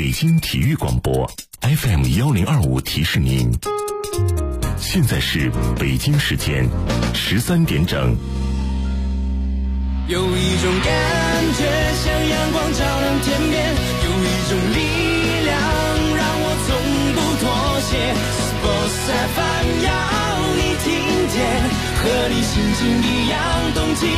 北京体育广播 FM1025提示您，现在是北京时间13点整。 有一种感觉像阳光照亮天边，有一种力量让我从不妥协。Sports FM 要你听见，和你心情一样动起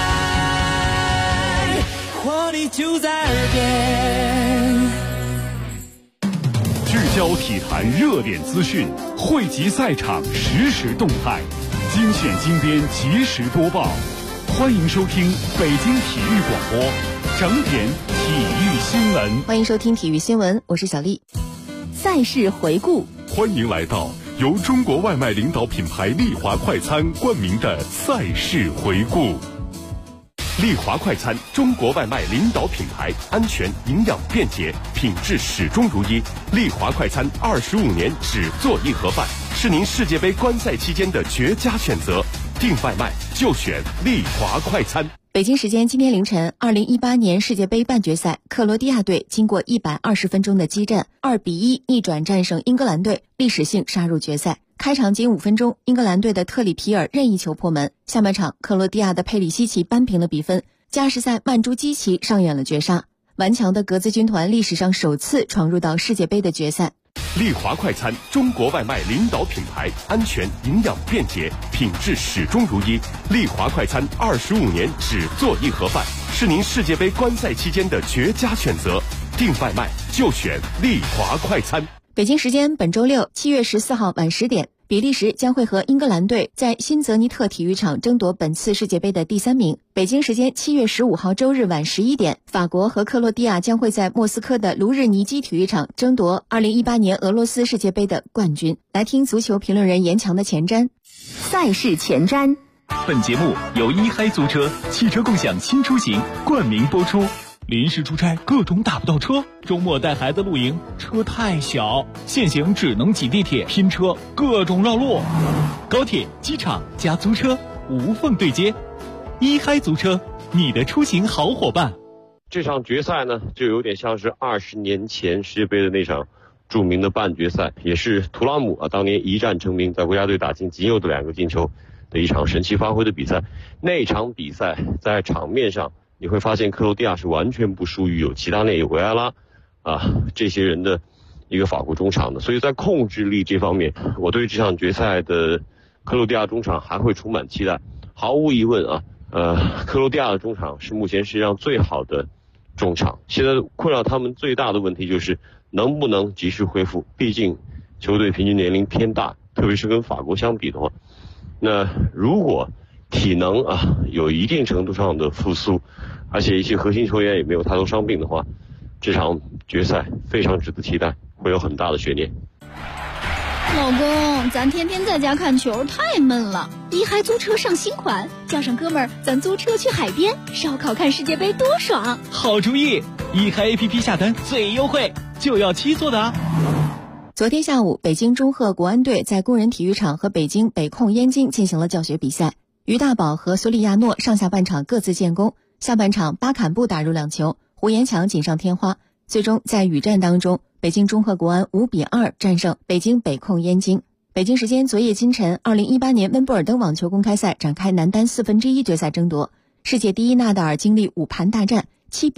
来，活力就在耳边。 聚焦体坛热点资讯，汇集赛场实时动态，精选精编及时播报。欢迎收听北京体育广播整点体育新闻。 欢迎收听体育新闻，我是小丽。赛事回顾， 欢迎来到由中国外卖领导品牌丽华快餐冠名的赛事回顾。丽华快餐，中国外卖领导品牌，安全、营养、便捷，品质始终如一。丽华快餐25年只做一盒饭，是您世界杯观赛期间的绝佳选择。订外卖就选丽华快餐。 北京时间今天凌晨，2018年世界杯半决赛，克罗地亚队经过120分钟的激战，2-1逆转战胜英格兰队，历史性杀入决赛。开场仅5分钟，英格兰队的特里皮尔任意球破门。下半场，克罗地亚的佩里西奇扳平了比分。加时赛，曼朱基奇上演了绝杀。顽强的格子军团历史上首次闯入到世界杯的决赛。 丽华快餐，中国外卖领导品牌，安全、营养、便捷，品质始终如一。丽华快餐25年只做一盒饭，是您世界杯观赛期间的绝佳选择。订外卖就选丽华快餐。 北京时间本周六7月14号晚10点，比利时将会和英格兰队在新泽尼特体育场争夺本次世界杯的第3名。北京时间7月15号周日晚11点，法国和克罗地亚将会在莫斯科的卢日尼基体育场争夺2018年俄罗斯世界杯的冠军。来听足球评论人严强的前瞻。赛事前瞻。 本节目由一嗨租车汽车共享新出行冠名播出。临时出差各种打不到车，周末带孩子露营车太小，现行只能挤地铁拼车，各种绕路。高铁、机场加租车无缝对接，一嗨租车，你的出行好伙伴。 这场决赛呢，就有点像是20年前世界杯的那场著名的半决赛，也是图拉姆当年一战成名，在国家队打进仅有的2个进球的一场神奇发挥的比赛。那场比赛在场面上你会发现克罗地亚是完全不输于有齐达内、有维埃拉这些人的一个法国中场的，所以在控制力这方面，我对这场决赛的克罗地亚中场还会充满期待。毫无疑问克罗地亚的中场是目前世界上最好的中场，现在困扰他们最大的问题就是能不能及时恢复，毕竟球队平均年龄偏大，特别是跟法国相比的话，那如果体能有一定程度上的复苏，而且一些核心球员也没有太多伤病的话，这场决赛非常值得期待，会有很大的悬念。 老公，咱天天在家看球太闷了，一嗨租车上新款，叫上哥们儿，咱租车去海边烧烤看世界杯多爽。 好主意，一嗨 APP 下单最优惠，就要7座的。 昨天下午，北京中赫国安队在工人体育场和北京北控燕京进行了教学比赛。于大宝和索里亚诺上下半场各自建功，下半场巴坎布打入2球，胡延强锦上添花。最终在雨战当中，北京中赫国安5-2战胜北京北控燕京。北京时间昨夜今晨，2018年温布尔登网球公开赛展开男单1/4决赛争夺，世界第一纳达尔经历5盘大战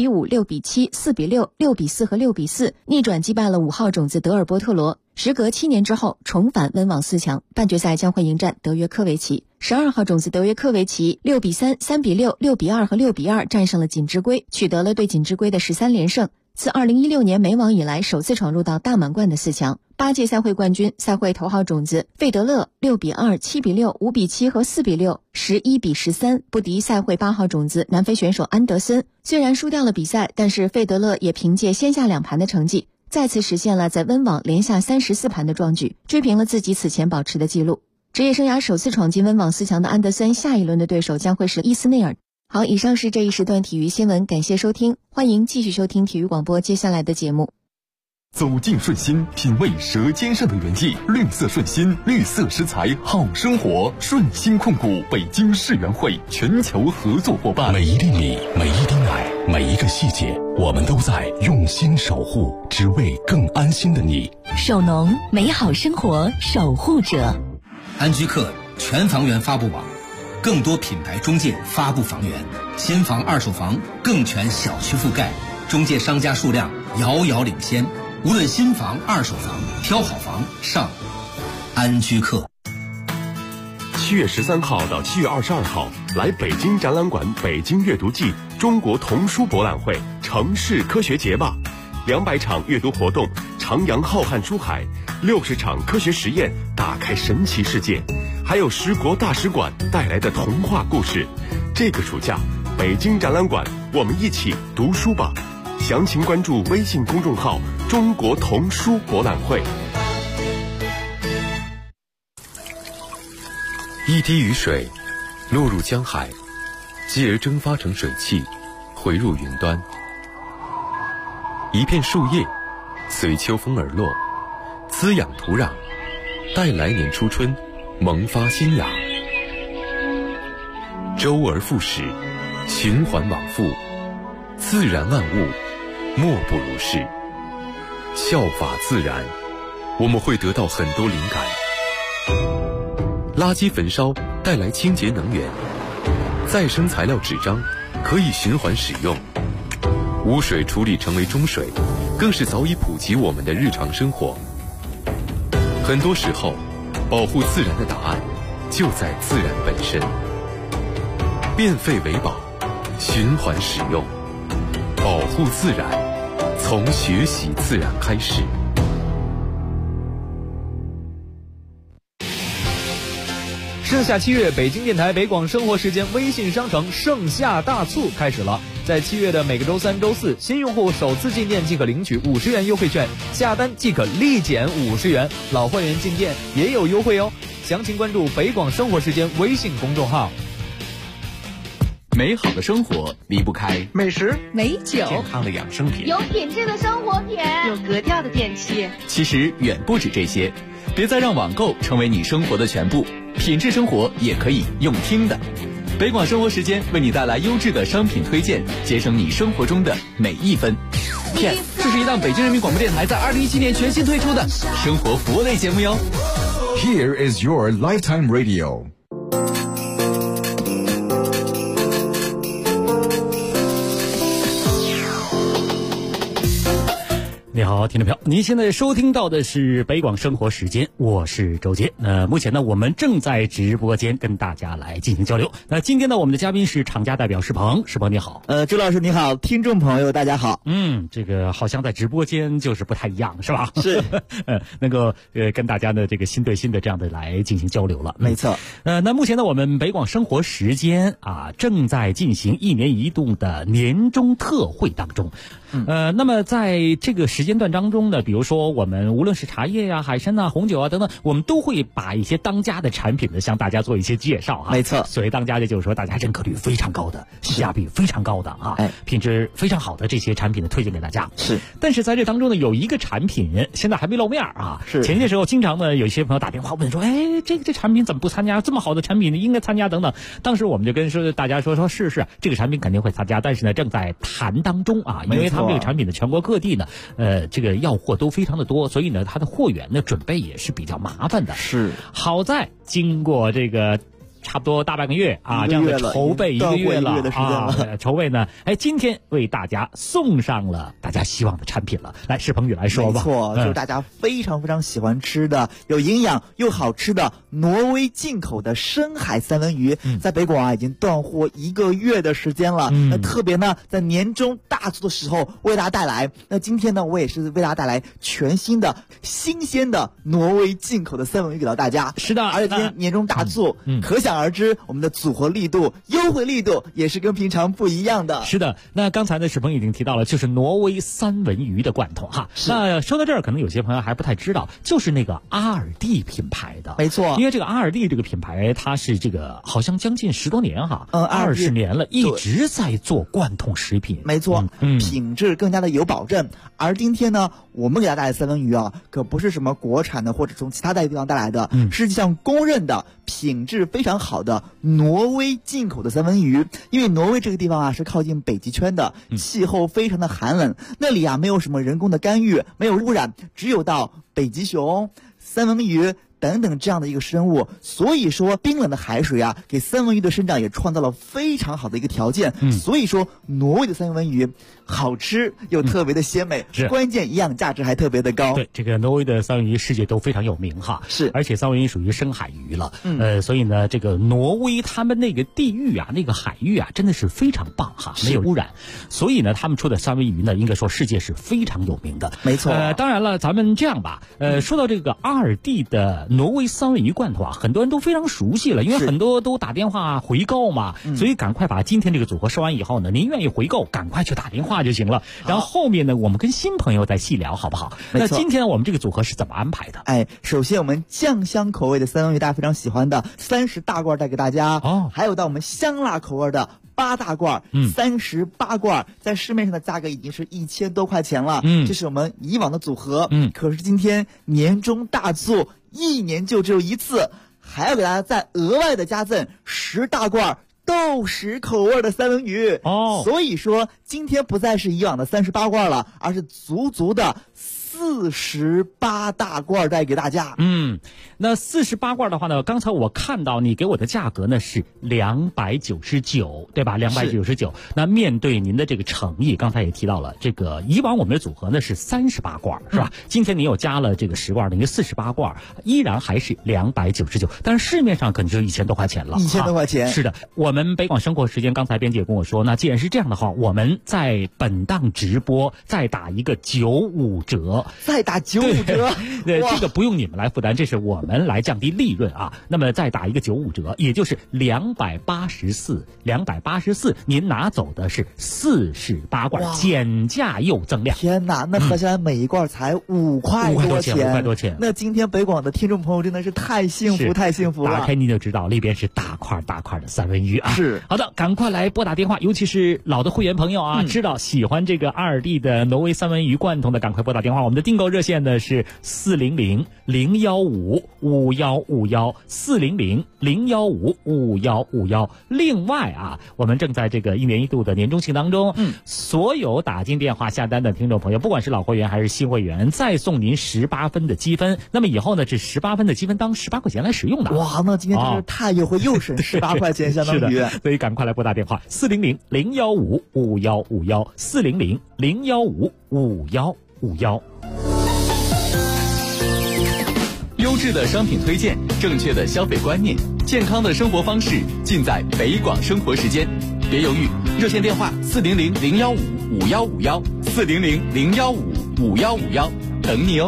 ，7-5、6-7、4-6、6-4和6-4，逆转击败了5号种子德尔波特罗。时隔7年之后重返温网4强，半决赛将会迎战德约科维奇。12号种子德约科维奇6-3、3-6、6-2和6-2战胜了锦织圭，取得了对锦织圭的13连胜。自2016年美网以来首次闯入到大满贯的4强。8届赛会冠军、赛会头号种子费德勒6-2、7-6、5-7和4-6、11-13不敌赛会8号种子南非选手安德森。虽然输掉了比赛，但是费德勒也凭借先下2盘的成绩，再次实现了在温网连下34盘的壮举，追平了自己此前保持的记录。职业生涯首次闯进温网4强的安德森，下一轮的对手将会是伊斯内尔。好，以上是这一时段体育新闻，感谢收听，欢迎继续收听体育广播接下来的节目。 走进顺心，品味舌尖上的原意，绿色顺心，绿色食材好生活。顺心控股北京世园会全球合作伙伴，每一粒米，每一滴奶， 每一个细节，我们都在用心守护，只为更安心的你。 守农，美好生活守护者。 安居客全房源发布网，更多品牌中介发布房源，新房二手房更全小区覆盖，中介商家数量遥遥领先。无论新房二手房，挑好房上安居客。 7月13号到7月22号，来北京展览馆北京阅读季中国童书博览会城市科学节吧，200场阅读活动，徜徉浩瀚书海，60场科学实验，打开神奇世界，还有10国大使馆带来的童话故事。这个暑假，北京展览馆，我们一起读书吧。详情关注微信公众号“中国童书博览会”。 一滴雨水落入江海，继而蒸发成水汽，回入云端。一片树叶随秋风而落，滋养土壤，待来年初春萌发新芽。周而复始，循环往复，自然万物莫不如是。效法自然，我们会得到很多灵感。垃圾焚烧带来清洁能源，再生材料纸张可以循环使用，污水处理成为中水，更是早已普及我们的日常生活。很多时候，保护自然的答案就在自然本身。变废为宝，循环使用，保护自然，从学习自然开始。 盛夏7月，北京电台北广生活时间微信商城盛夏大促开始了。在7月的每个周3、周4，新用户首次进店即可领取50元优惠券，下单即可立减50元，老会员进店也有优惠哦。详情关注北广生活时间微信公众号。 美好的生活离不开美食、 美酒、 健康的养生品， 有品质的生活品， 有格调的电器。 其实远不止这些，别再让网购成为你生活的全部，品质生活也可以用听的。北广生活时间为你带来优质的商品推荐，节省你生活中的每一分。Yes， 这是一档北京人民广播电台在2017年全新推出的生活服务类节目哟。 Here is your lifetime radio。 你好，听众朋友，您现在收听到的是北广生活时间，我是周杰。目前呢，我们正在直播间跟大家来进行交流。那今天呢，我们的嘉宾是厂家代表石鹏，石鹏你好。 周老师你好，听众朋友大家好。 这个好像在直播间就是不太一样，是吧？ 是， 能够跟大家的这个心对心的这样的来进行交流了。 没错。 那目前呢，我们北广生活时间正在进行1年1度的年终特惠当中。那么在这个时间段当中呢，比如说我们无论是茶叶呀、海参啊、红酒啊等等，我们都会把一些当家的产品呢向大家做一些介绍没错， 所谓当家的就是说大家认可率非常高的、性价比非常高的品质非常好的这些产品呢推荐给大家。 是， 但是在这当中呢，有一个产品现在还没露面是。前些时候经常呢有一些朋友打电话问说，这产品怎么不参加？这么好的产品应该参加等等。当时我们就跟大家说是这个产品肯定会参加，但是呢正在谈当中因为他们这个产品的全国各地呢，这个要货都非常的多，所以呢它的货源的准备也是比较麻烦的。 是， 好在经过这个差不多大半个月这样的筹备1个月了筹备呢，今天为大家送上了大家希望的产品了。来，石鹏宇来说吧。 没错，就是大家非常非常喜欢吃的、有营养又好吃的挪威进口的深海三文鱼，在北广已经断货1个月的时间了。那特别呢，在年终大促的时候为大家带来。那今天呢，我也是为大家带来全新的、新鲜的挪威进口的三文鱼给到大家。 是的， 而且今天年终大促，可想而知，我们的组合力度、优惠力度也是跟平常不一样的。 是的，那刚才呢，石鹏已经提到了，就是挪威三文鱼的罐头那说到这儿，可能有些朋友还不太知道，就是那个阿尔蒂品牌的。 没错， 因为这个阿尔蒂这个品牌，它是这个好像将近10多年20年了，一直在做罐头食品。 没错，品质更加的有保证。而今天呢，我们给大家带来的三文鱼可不是什么国产的或者从其他的地方带来的，实际上公认的品质非常好的挪威进口的三文鱼。因为挪威这个地方啊是靠近北极圈的，气候非常的寒冷，那里啊没有什么人工的干预，没有污染，只有到北极熊、三文鱼等等这样的一个生物，所以说冰冷的海水啊，给三文鱼的生长也创造了非常好的一个条件。所以说挪威的三文鱼好吃又特别的鲜美，关键营养价值还特别的高。 对，这个挪威的三文鱼世界都非常有名哈， 是， 而且三文鱼属于深海鱼了，所以呢，这个挪威他们那个地域啊，那个海域啊，真的是非常棒哈，没有污染，所以呢，他们出的三文鱼呢，应该说世界是非常有名的。 没错。 当然了，咱们这样吧，说到这个2D 的挪威三文鱼罐头啊，很多人都非常熟悉了，因为很多都打电话回购嘛，所以赶快把今天这个组合说完以后呢，您愿意回购，赶快去打电话就行了。然后后面呢，我们跟新朋友再细聊，好不好？那今天我们这个组合是怎么安排的？ 首先我们酱香口味的三文鱼，大家非常喜欢的30大罐带给大家，还有到我们香辣口味的8大罐，38罐，在市面上的价格已经是1000多块钱了，这是我们以往的组合，可是今天年终大促，1年就只有一次，还要给大家再额外的加赠10大罐豆豉口味的三文鱼所以说今天不再是以往的38罐了，而是足足的48大罐带给大家。 那48罐的话呢，刚才我看到你给我的价格呢是299，对吧？299。那面对您的这个诚意，刚才也提到了，这个以往我们的组合呢是38罐，是吧？今天你又加了这个10罐，等于48罐，依然还是299，但是市面上可能就1000多块钱了。 1000多块钱。 是的，我们北广生活时间，刚才编辑也跟我说，那既然是这样的话，我们在本档直播再打一个95折。 再打95折， 对，这个不用你们来负担，这是我们来降低利润啊。那么再打一个95折，也就是284，您拿走的是48罐，减价又增量。 天哪，那合起来每一罐才5块多钱 ，5块多钱。 那今天北广的听众朋友真的是太幸福，太幸福了。 打开你就知道，里边是大块大块的三文鱼啊。 是， 好的，赶快来拨打电话，尤其是老的会员朋友啊，知道喜欢这个2D 的挪威三文鱼罐头的，赶快拨打电话。我们的订购热线呢是400-015-5151，400-015-5151。另外啊，我们正在这个1年1度的年终庆当中，所有打进电话下单的听众朋友，不管是老会员还是新会员，再送您18分的积分。那么以后呢，这18分的积分当18块钱来使用的。 哇，那今天真是太优惠，又省18块钱，相当于。 所以赶快来拨打电话400-015-5151，400-015-5151。 优质的商品推荐，正确的消费观念，健康的生活方式，尽在北广生活时间。别犹豫，热线电话400-015-5151，400-015-5151，等你哦。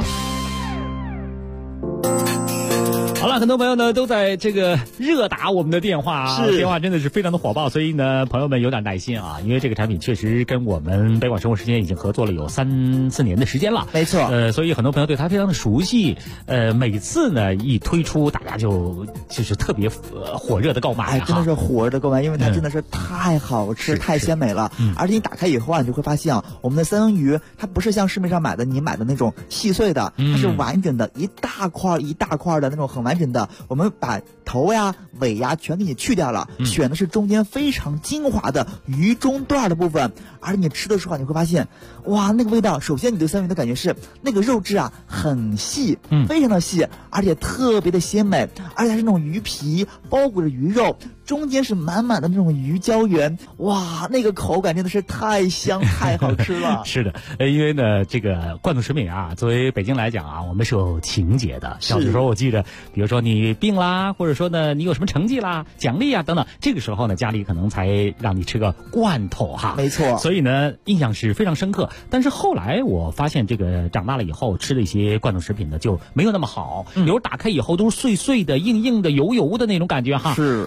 好了，很多朋友呢都在这个热打我们的电话啊，电话真的是非常的火爆，所以呢，朋友们有点耐心啊，因为这个产品确实跟我们北广生活时间已经合作了有3-4年的时间了， 没错。 所以很多朋友对它非常的熟悉，每次呢一推出，大家就是特别火热的购买， 真的是火热的购买，因为它真的是太好吃、太鲜美了，而且你打开以后啊，你就会发现啊，我们的三文鱼它不是像市面上你买的那种细碎的，它是完整的，一大块一大块的那种很完整的，我们把头呀、尾呀全给你去掉了，选的是中间非常精华的鱼中段的部分，而你吃的时候你会发现，哇，那个味道，首先你对三文鱼的感觉是那个肉质啊很细，非常的细，而且特别的鲜美，而且它是那种鱼皮包裹着鱼肉，中间是满满的那种鱼胶原，哇，那个口感真的是太香太好吃了。 是的，因为呢这个罐头食品啊，作为北京来讲啊，我们是有情节的。小的时候我记得，比如说你病啦，或者说呢你有什么成绩啦、奖励啊等等，这个时候呢家里可能才让你吃个罐头哈。 没错。 所以呢印象是非常深刻。但是后来我发现，这个长大了以后吃的一些罐头食品呢就没有那么好，比如打开以后都是碎碎的、硬硬的、油油的那种感觉哈。 是。 但是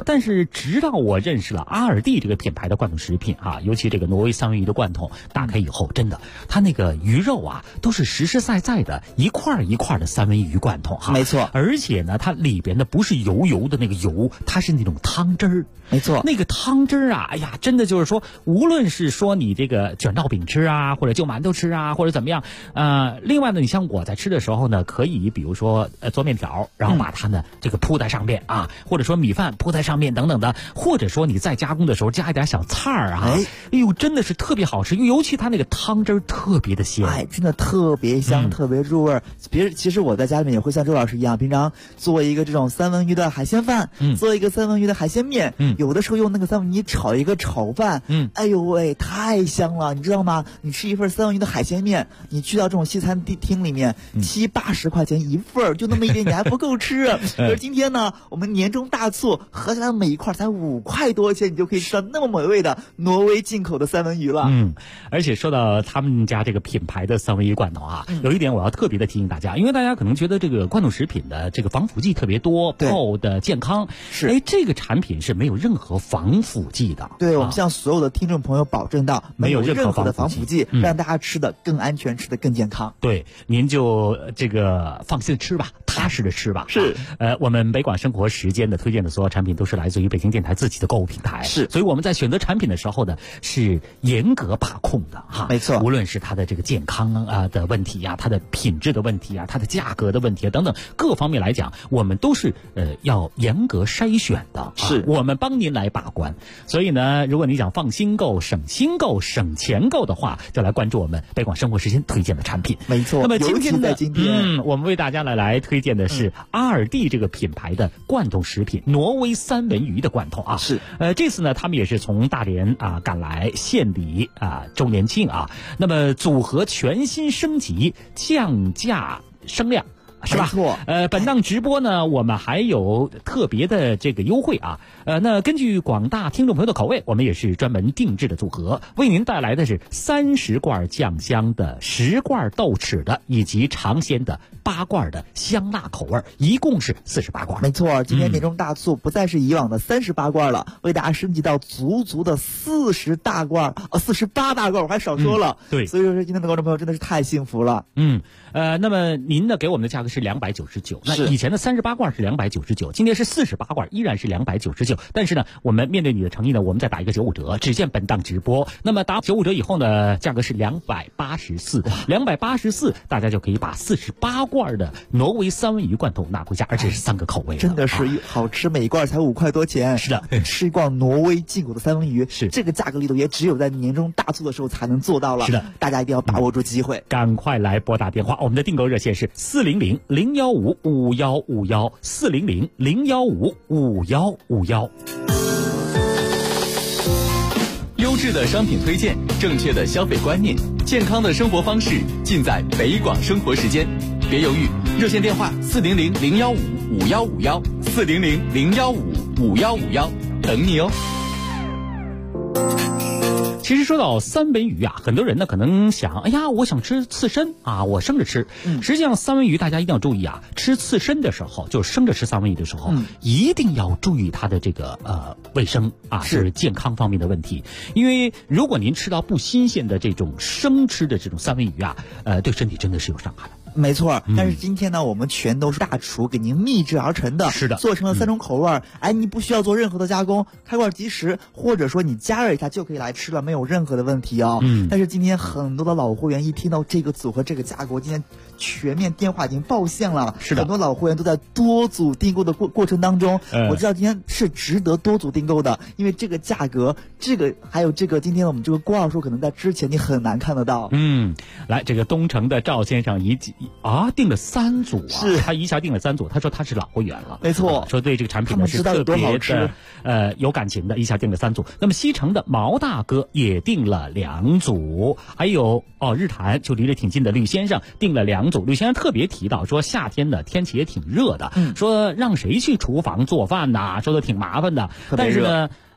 直到我认识了阿尔蒂这个品牌的罐头食品啊，尤其这个挪威三文鱼的罐头，打开以后，真的，它那个鱼肉啊，都是实实在在的一块一块的三文鱼罐头哈。 没错， 而且呢，它里边的不是油的那个油，它是那种汤汁儿。 没错， 那个汤汁儿啊，哎呀，真的就是说，无论是说你这个卷烙饼吃啊，或者就馒头吃啊，或者怎么样，另外呢，你像我在吃的时候呢，可以比如说做面条，然后把它呢这个铺在上面啊，或者说米饭铺在上面等等的，或者说你在加工的时候加一点小菜儿啊，哎呦，真的是特别好吃，尤其它那个汤汁儿特别的鲜， 哎，真的特别香，特别入味儿。其实我在家里面也会像周老师一样，平常做一个这种三文鱼的海鲜饭，做一个三文鱼的海鲜面，有的时候用那个三文鱼炒一个炒饭，哎呦喂，太香了，你知道吗？你吃一份三文鱼的海鲜面，你去到这种西餐厅里面，70-80块钱一份，就那么一点，你还不够吃。可是今天呢，我们年终大促，合起来每一块才5块多钱，你就可以吃到那么美味的挪威进口的三文鱼了。 而且说到他们家这个品牌的三文鱼罐头啊，有一点我要特别的提醒大家，因为大家可能觉得这个罐头食品的这个防腐剂特别多，泡的健康，哎，这个产品是没有任何防腐剂的。 对，我们向所有的听众朋友保证到，没有任何的防腐剂，让大家吃的更安全，吃的更健康。 对，您就这个放心吃吧，踏实的吃吧。 是， 我们北广生活时间的推荐的所有产品都是来自于北京电台自己的购物平台， 是， 所以我们在选择产品的时候呢，是严格把控的哈。 没错， 无论是它的这个健康的问题呀，它的品质的问题啊，它的价格的问题啊等等各方面来讲，我们都是要严格筛选的， 是我们帮您来把关。所以呢，如果你想放心购、省心购、省钱购的话，就来关注我们北广生活时间推荐的产品。 没错。 那么今天我们为大家来推荐的是阿尔蒂这个品牌的罐头食品，挪威三文鱼的罐头啊。 是。 这次呢，他们也是从大连赶来献礼周年庆啊。那么组合全新升级，降价升量。是吧？ 没错。 本档直播呢，我们还有特别的这个优惠啊。那根据广大听众朋友的口味，我们也是专门定制的组合，为您带来的是30罐酱香的、10罐豆豉的，以及尝鲜的8罐的香辣口味，一共是48罐。 没错，今天年终大促不再是以往的38罐了，为大家升级到足的48大罐，我还少说了。 对， 所以说今天的观众朋友真的是太幸福了。 那么您呢给我们的价格是299，那以前的38罐是299，今天是48罐，依然是299。但是呢，我们面对你的诚意呢，我们再打一个95折，只限本档直播。那么打95折以后呢，价格是284，大家就可以把48罐的挪威三文鱼罐头拿回家，而且是3个口味的， 真的是好吃，每一罐才5块多钱。 是的， 吃一罐挪威进口的三文鱼， 是这个价格力度也只有在年终大促的时候才能做到了。 是的， 大家一定要把握住机会， 赶快来拨打电话。我们的订购热线是400-015-5151，400-015-5151。 优质的商品推荐，正确的消费观念，健康的生活方式，尽在北广生活时间。别犹豫，热线电话400-015-5151，400-015-5151，等你哦。 其实说到三文鱼啊，很多人呢可能想，哎呀，我想吃刺身啊，我生着吃。实际上三文鱼大家一定要注意啊，吃刺身的时候，就生着吃三文鱼的时候，一定要注意它的这个卫生啊，是健康方面的问题。因为如果您吃到不新鲜的这种生吃的这种三文鱼啊，对身体真的是有伤害的。 没错，但是今天呢，我们全都是大厨给您秘制而成的， 是的， 做成了3种口味，你不需要做任何的加工，开罐即食，或者说你加热一下就可以来吃了，没有任何的问题哦。但是今天很多的老会员一听到这个组合这个价格，今天全面电话已经爆线了， 是的， 很多老会员都在多组订购的过程当中，我知道今天是值得多组订购的，因为这个价格，还有今天我们这个挂数可能在之前你很难看得到。 来，这个东城的赵先生订了3组啊， 是他一下订了3组，他说他是老会员了， 没错， 说对这个产品呢是特别的有感情的，一下订了3组。那么西城的毛大哥也订了2组，还有日坛就离得挺近的吕先生订了2组。吕先生特别提到说，夏天的天气也挺热的，说让谁去厨房做饭呐，说的挺麻烦的，但是呢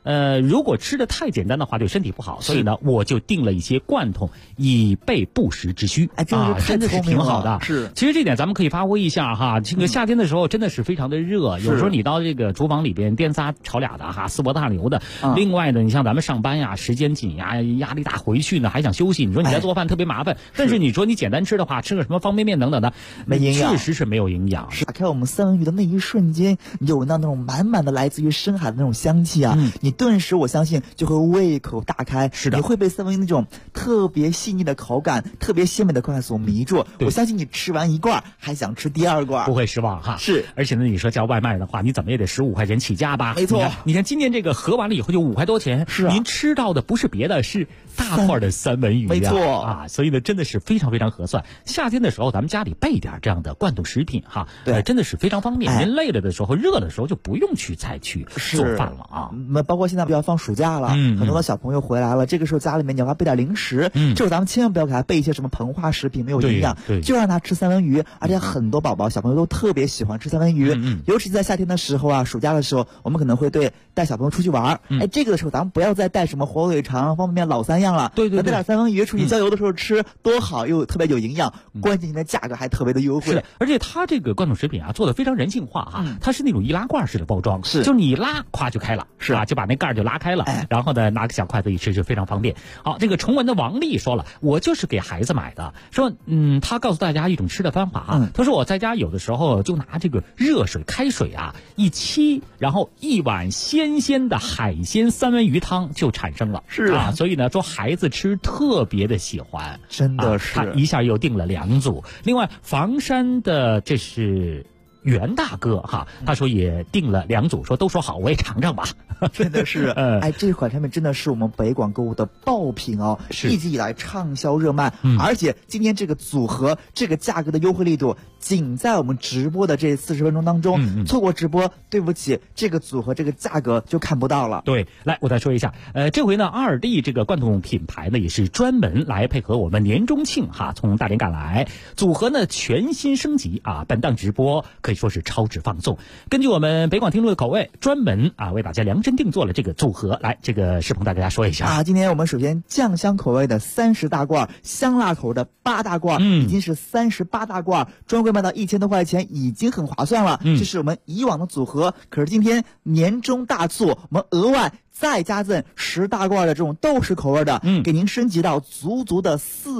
如果吃的太简单的话，对身体不好，所以呢，我就订了一些罐头，以备不时之需。真的是挺好的。 是， 其实这点咱们可以发挥一下哈。这个夏天的时候真的是非常的热，有时候你到这个厨房里边颠仨炒俩的哈，四波大流的。另外呢，你像咱们上班呀，时间紧呀，压力大，回去呢还想休息，你说你在做饭特别麻烦。但是你说你简单吃的话，吃个什么方便面等等的， 没营养， 确实是没有营养。 打开我们三文鱼的那一瞬间，你就闻到那种满满的来自于深海的那种香气啊！你顿时我相信就会胃口大开。 是的， 你会被三文鱼那种特别细腻的口感、特别鲜美的口感所迷住。我相信你吃完一罐还想吃第二罐， 不会失望哈。 是， 而且呢，你说叫外卖的话，你怎么也得15块钱起价吧？ 没错。 你看今年这个合完了以后就5块多钱， 是啊， 您吃到的不是别的，是大块的三文鱼， 没错啊，所以呢，真的是非常非常合算。夏天的时候，咱们家里备点这样的罐头食品哈， 对， 真的是非常方便。您累了的时候、热的时候就不用去再去做饭了啊。 那包括现在要放暑假了，很多的小朋友回来了，这个时候家里面你要给他备点零食，这时候咱们千万不要给他备一些什么膨化食品，没有营养，就让他吃三文鱼。而且很多宝宝小朋友都特别喜欢吃三文鱼，尤其在夏天的时候啊，暑假的时候，我们可能会带小朋友出去玩，这个的时候咱们不要再带什么火腿肠、方便面、老三样了， 对， 带点三文鱼出去郊游的时候吃，多好又特别有营养，关键的价格还特别的优惠。 是的，而且它这个罐头食品啊做的非常人性化啊，它是那种易拉罐式的包装，就是你一拉，咵就开了，是啊，就把那盖就拉开了，然后呢拿个小筷子一吃就非常方便。好，这个崇文的王丽说了，我就是给孩子买的，说他告诉大家一种吃的方法啊，他说我在家有的时候就拿这个热水开水啊一沏，然后一碗鲜鲜的海鲜三文鱼汤就产生了， 是啊，所以呢说孩子吃特别的喜欢， 真的是， 他一下又订了2组。另外房山的这是袁大哥哈，他说也订了2组，说都说好，我也尝尝吧。 真的是，这款产品真的是我们北广购物的爆品哦，一直以来畅销热卖，而且今天这个组合这个价格的优惠力度，仅在我们直播的这40分钟当中，错过直播，对不起，这个组合这个价格就看不到了。 对，来我再说一下，这回呢2D 这个罐头品牌呢也是专门来配合我们年中庆哈，从大连赶来，组合呢全新升级啊，本档直播可以说是超值放送。根据我们北广听众的口味，专门为大家量身定做了这个组合。来，这个世鹏大家说一下啊。今天我们首先酱香口味的30大罐，香辣口的8大罐，已经是38大罐，专柜卖到1000多块钱，已经很划算了。这是我们以往的组合，可是今天年终大促，我们额外再加赠10大罐的这种豆豉口味的，给您升级到足的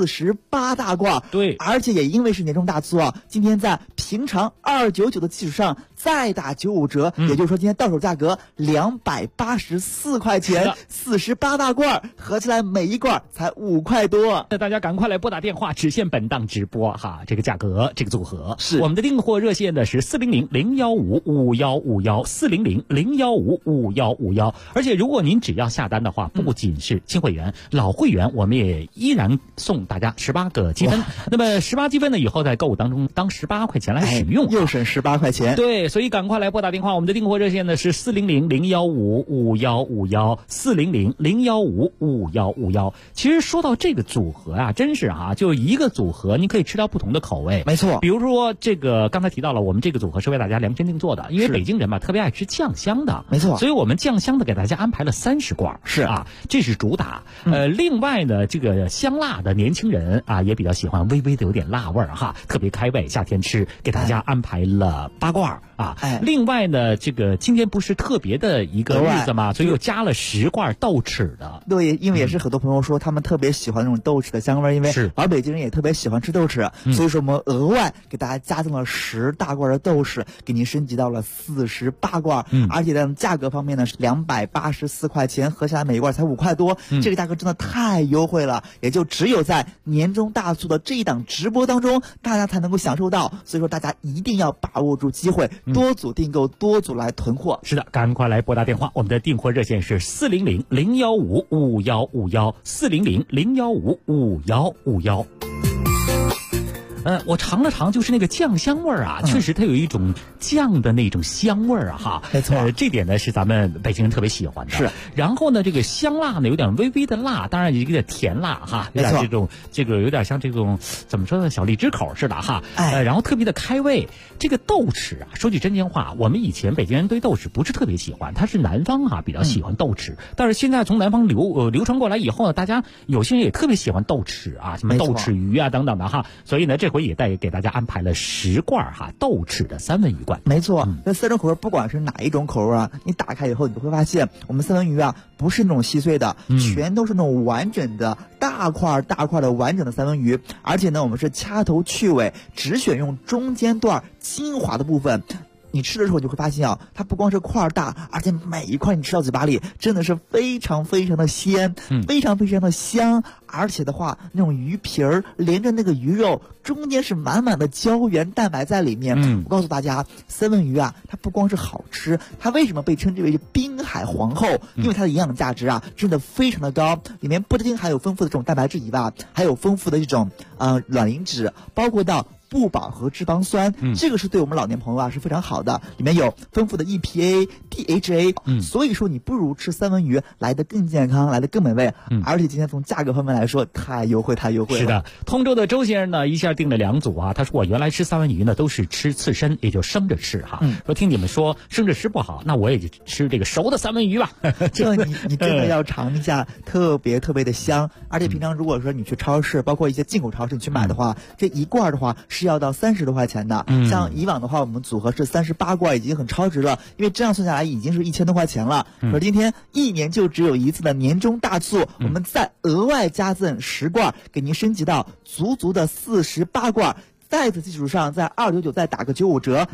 48大罐。 对， 而且也因为是年终大促啊，今天在平常299的基础上再打95折，也就是说今天到手价格284块钱，48大罐合起来每一罐才5块多。 那大家赶快来拨打电话，只限本档直播哈，这个价格这个组合是我们的订货热线的是400-015-5151，400-015-5151，而且如果您只要下单的话，不仅是新会员，老会员我们也依然送大家18个积分。那么18积分呢，以后在购物当中当18块钱来使用， 又省18块钱。 对，所以赶快来拨打电话，我们的订货热线呢是400-015-5151，400-015-5151。其实说到这个组合啊，真是就一个组合你可以吃到不同的口味。 没错， 比如说这个刚才提到了，我们这个组合是为大家量身定做的，因为北京人嘛特别爱吃酱香的， 没错， 所以我们酱香的给大家安排了30罐， 是啊，这是主打。另外呢，这个香辣的年轻人也比较喜欢微微的有点辣味儿哈，特别开胃，夏天吃，给大家安排了8罐啊。另外呢，这个今天不是特别的一个日子嘛，所以又加了10罐豆豉的。 对，因为也是很多朋友说他们特别喜欢那种豆豉的香味，因为老北京人也特别喜欢吃豆豉，所以说我们额外给大家加赠了10大罐的豆豉，给您升级到了48罐，而且呢价格方面呢是284块钱，合起来每一罐才5块多，这个价格真的太优惠了，也就只有在年终大促的这一档直播当中，大家才能够享受到，所以说大家一定要把握住机会，多组订购，多组来囤货。 是的，赶快来拨打电话，我们的订货热线是400-015-5151，400-015-5151。 我尝了尝，就是那个酱香味儿啊，确实它有一种酱的那种香味儿啊，哈， 没错， 这点呢是咱们北京人特别喜欢的。 是， 然后呢，这个香辣呢有点微微的辣，当然有点甜辣哈，有点这个有点像这种怎么说呢，小荔枝口似的哈，然后特别的开胃。这个豆豉啊，说句真心话，我们以前北京人对豆豉不是特别喜欢，它是南方哈比较喜欢豆豉，但是现在从南方流传过来以后呢，大家有些人也特别喜欢豆豉啊，什么豆豉鱼啊等等的哈，所以呢，这回也给大家安排了10罐哈豆豉的三文鱼罐。 没错，那3种口味不管是哪一种口味啊，你打开以后你都会发现，我们三文鱼啊不是那种细碎的，全都是那种完整的大块的完整的三文鱼，而且呢，我们是掐头去尾，只选用中间段精华的部分。你吃的时候就会发现啊，它不光是块大，而且每一块你吃到嘴巴里真的是非常非常的鲜，非常非常的香，而且的话，那种鱼皮儿连着那个鱼肉，中间是满满的胶原蛋白在里面。我告诉大家，三文鱼啊，它不光是好吃，它为什么被称之为滨海皇后？因为它的营养价值啊，真的非常的高，里面不仅含有丰富的这种蛋白质以外，还有丰富的这种卵磷脂，包括到不饱和脂肪酸，这个是对我们老年朋友啊是非常好的，里面有丰富的 EPA、DHA，所以说你不如吃三文鱼来得更健康，来得更美味，而且今天从价格方面来说太优惠了。 是的，通州的周先生呢一下订了2组啊，他说我原来吃三文鱼呢都是吃刺身，也就生着吃哈，说听你们说生着吃不好，那我也就吃这个熟的三文鱼吧。 这你真的要尝一下，特别特别的香，而且平常如果说你去超市，包括一些进口超市你去买的话，这一罐的话是要到30多块钱的，像以往的话我们组合是38罐已经很超值了，因为这样算下来已经是1000多块钱了。可是今天1年就只有一次的年终大促，我们再额外加赠10罐，给您升级到足的48罐。在此基础上，在299再打个95折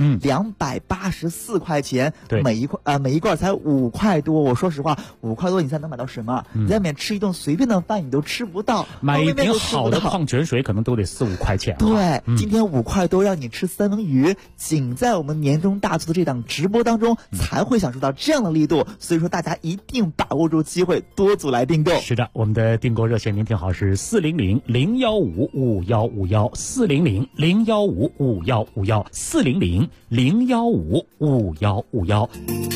，284块钱，每一罐才5块多。我说实话，5块多你才能买到什么？你在里面吃一顿随便的饭你都吃不到， 买一瓶好的矿泉水可能都得4-5块钱。 对，今天5块多让你吃三文鱼，仅在我们年终大促的这档直播当中才会享受到这样的力度，所以说大家一定把握住机会，多组来订购。 是的，我们的订购热线您听好是400-015-5151，400-015-5151，400-015-5151。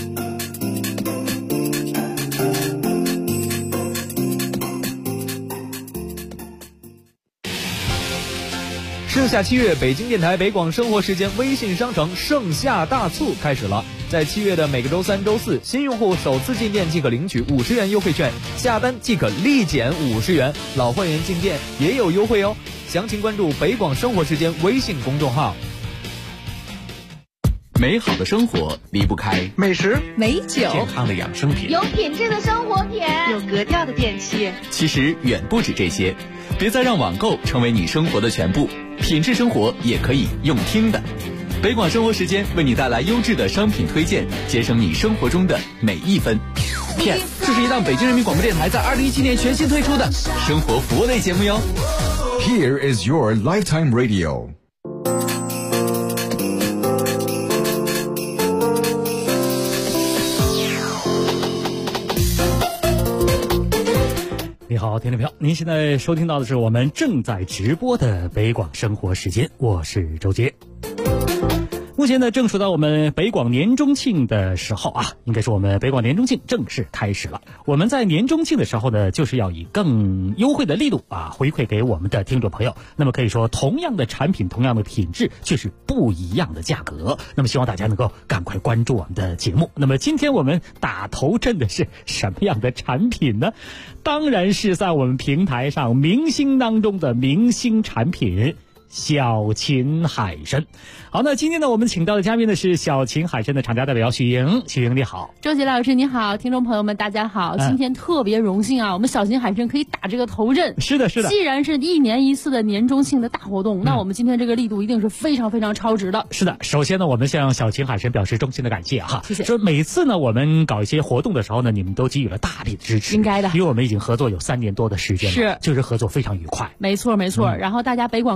盛夏7月，北京电台北广生活时间微信商城盛夏大促开始了。在7月的每个周3、周4，新用户首次进店即可领取50元优惠券，下单即可立减50元，老会员进店也有优惠哦。详情关注北广生活时间微信公众号。 美好的生活离不开美食、 美酒、 健康的养生品、 有品质的生活品、 有格调的电器。 其实远不止这些，别再让网购成为你生活的全部，品质生活也可以用听的。北广生活时间为你带来优质的商品推荐，节省你生活中的每一分。片，这是一档北京人民广播电台在2017年全新推出的生活服务类节目哟。 Here is your lifetime radio. 你好，听众朋友，您现在收听到的是我们正在直播的北广生活时间，我是周杰。目前呢，正处到我们北广年中庆的时候啊，应该说我们北广年中庆正式开始了。我们在年中庆的时候呢，就是要以更优惠的力度啊，回馈给我们的听众朋友。那么可以说，同样的产品，同样的品质，却是不一样的价格。那么希望大家能够赶快关注我们的节目。那么今天我们打头阵的是什么样的产品呢？当然是在我们平台上明星当中的明星产品。小秦海参。好，那今天呢，我们请到的嘉宾呢是小秦海参的厂家代表许莹。许莹你好。 周杰老师你好，听众朋友们大家好，今天特别荣幸啊，我们小秦海参可以打这个头阵。 是的，是的。既然是1年1次的年中庆的大活动，那我们今天这个力度一定是非常非常超值的。 是的，首先呢，我们向小秦海参表示衷心的感谢哈。 谢谢。 说每次呢，我们搞一些活动的时候呢，你们都给予了大力的支持。 应该的， 因为我们已经合作有3年多的时间了， 是， 就是合作非常愉快。 没错没错。然后大家北广购物的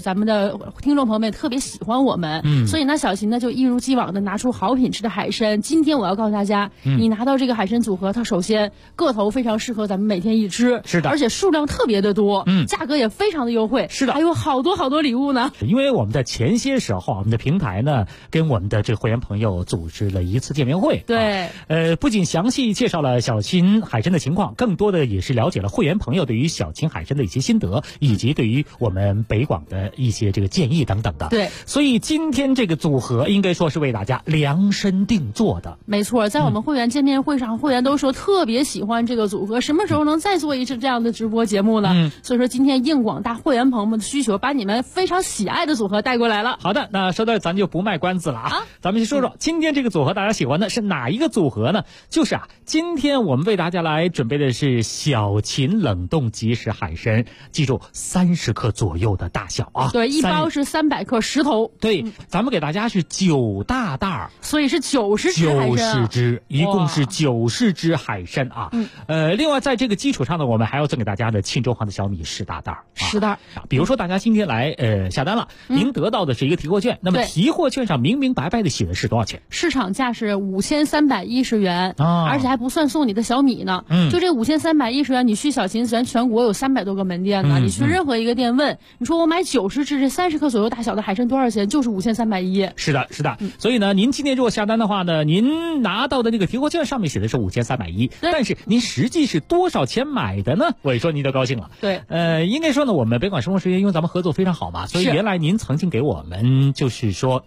咱们的听众朋友们也特别喜欢我们，所以呢，小琴呢就一如既往的拿出好品质的海参。今天我要告诉大家，你拿到这个海参组合，它首先个头非常适合咱们每天一吃， 是的， 而且数量特别的多，价格也非常的优惠， 是的， 还有好多礼物呢。 因为我们在前些时候，我们的平台呢跟我们的这个会员朋友组织了一次见面会， 对， 不仅详细介绍了小秦海参的情况，更多的也是了解了会员朋友对于小秦海参的一些心得，以及对于我们北广的一些这个建议等等的。 对， 所以今天这个组合应该说是为大家量身定做的。 没错，在我们会员见面会上，会员都说特别喜欢这个组合，什么时候能再做一次这样的直播节目呢？所以说今天应广大会员朋友们的需求，把你们非常喜爱的组合带过来了。 好的，那说到咱就不卖关子了啊，咱们先说说今天这个组合大家喜欢的是哪一个组合呢？就是今天我们为大家来准备的是小秦冷冻即食海参，记住30克左右的大小啊。 对，一包是300克10头。 对，咱们给大家是9大袋， 所以是90只海参。90 只，一共是90只海参啊。另外在这个基础上呢，我们还要赠给大家的庆州黄的小米10大袋。 10袋。 比如说大家今天来下单了，您得到的是一个提货券，那么提货券上明明白白的写的是多少钱？ 市场价是5310元，而且还不算送你的小米呢。就这5310元，你去小秦全国有300多个门店呢，你去任何一个店问，你说我买90只这30克左右大小的海参多少钱？就是5310。 是的，是的。所以呢，您今天如果下单的话呢，您拿到的那个提货券上面写的是5310，但是您实际是多少钱买的呢？我一说您就高兴了。 对， 应该说呢，我们北广生活时间因为咱们合作非常好嘛，所以原来您曾经给我们就是说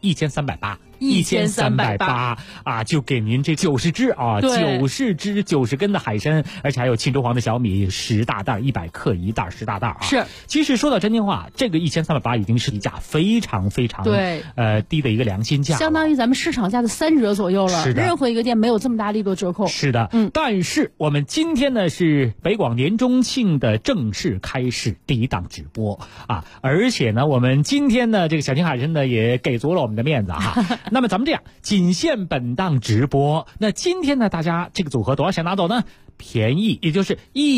1380啊，就给您这90只啊，90只90根的海参，而且还有庆州黄的小米10大袋，100克1袋10大袋啊。 是， 其实说到真心话，这个1380已经是一价非常非常低的一个良心价， 相当于咱们市场价的3折左右了。 是的， 任何一个店没有这么大力度折扣。 是的，但是我们今天呢是北广年中庆的正式开始第一档直播啊，而且呢我们今天呢这个小秦海参呢也给足了我们的面子哈。那么咱们这样，仅限本档直播。那今天呢，大家这个组合多少钱拿走呢？便宜，也就是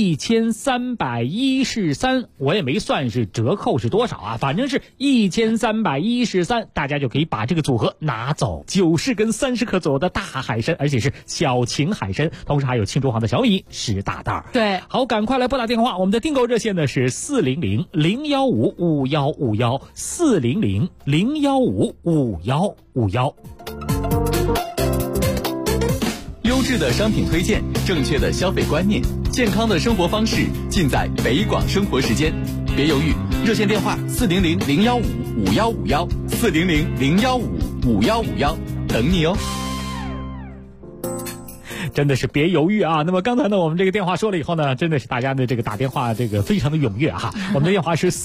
1313，我也没算是折扣是多少啊，反正是1313，大家就可以把这个组合拿走。90根30克左右的大海参，而且是小秦海参，同时还有庆州黄的小米10大袋。 对， 好，赶快来拨打电话，我们的订购热线呢是400-015-5151，400-015-5151。 优质的商品推荐，正确的消费观念，健康的生活方式，尽在北广生活时间。别犹豫，热线电话400-015-5151，400-015-5151，等你哦。 真的是别犹豫啊！那么刚才呢，我们这个电话说了以后呢，真的是大家的这个打电话这个非常的踊跃哈。我们的电话是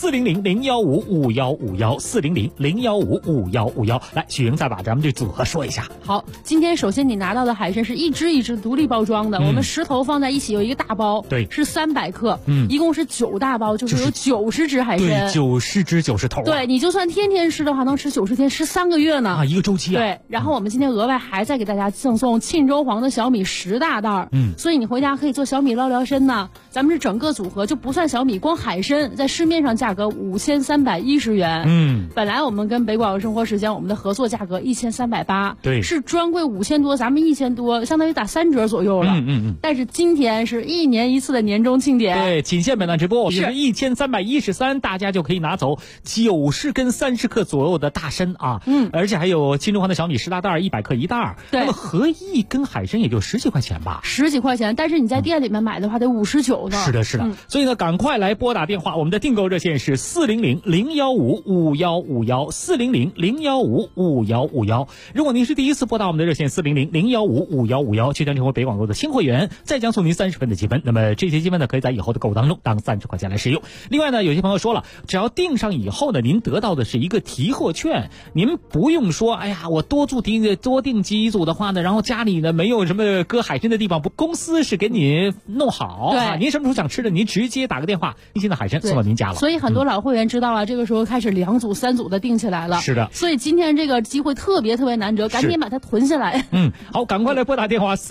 400-015-5151，400-015-5151。来，许莹再把咱们这组合说一下。 好，今天首先你拿到的海参是一只一只独立包装的，我们10头放在一起有一个大包， 对， 是300克，一共是9大包，就是有90只海参， 对，90只90头。 对，你就算天天吃的话，能吃90天，吃3个月呢啊，一个周期啊。 对，然后我们今天额外还再给大家赠送庆州黄的小米10大袋，所以你回家可以做小米捞聊参呢。咱们是整个组合就不算小米，光海参在市面上价格5310元，本来我们跟北广生活时间我们的合作价格1380， 对， 是专柜5000多，咱们1000多，相当于打3折左右了，但是今天是1年1次的年终庆典， 对，仅限本档直播，我们是1313，大家就可以拿走90根30克左右的大参啊，而且还有庆州黄的小米10大袋，100克1袋，那么合一根海参也就10几块钱吧 ，10几块钱，但是你在店里面买的话得59呢。 是的，是的，所以呢，赶快来拨打电话，我们的订购热线是400-015-5151，400-015-5151。如果您是第一次拨打我们的热线400-015-5151，即将成为北广购的新会员，再将送您30分的积分。那么这些积分呢，可以在以后的购物当中当30块钱来使用。另外呢，有些朋友说了，只要订上以后呢，您得到的是一个提货券，您不用说，哎呀，我多订几组的话呢，然后家里呢没有什么搁喝海参的地方，公司是给你弄好。 对， 您什么时候想吃的，您直接打个电话，新鲜的海参送到您家了。 所以很多老会员知道了，这个时候开始2组、3组的订起来了。 是的。 所以今天这个机会特别难得，赶紧把它囤下来。 好，赶快来拨打电话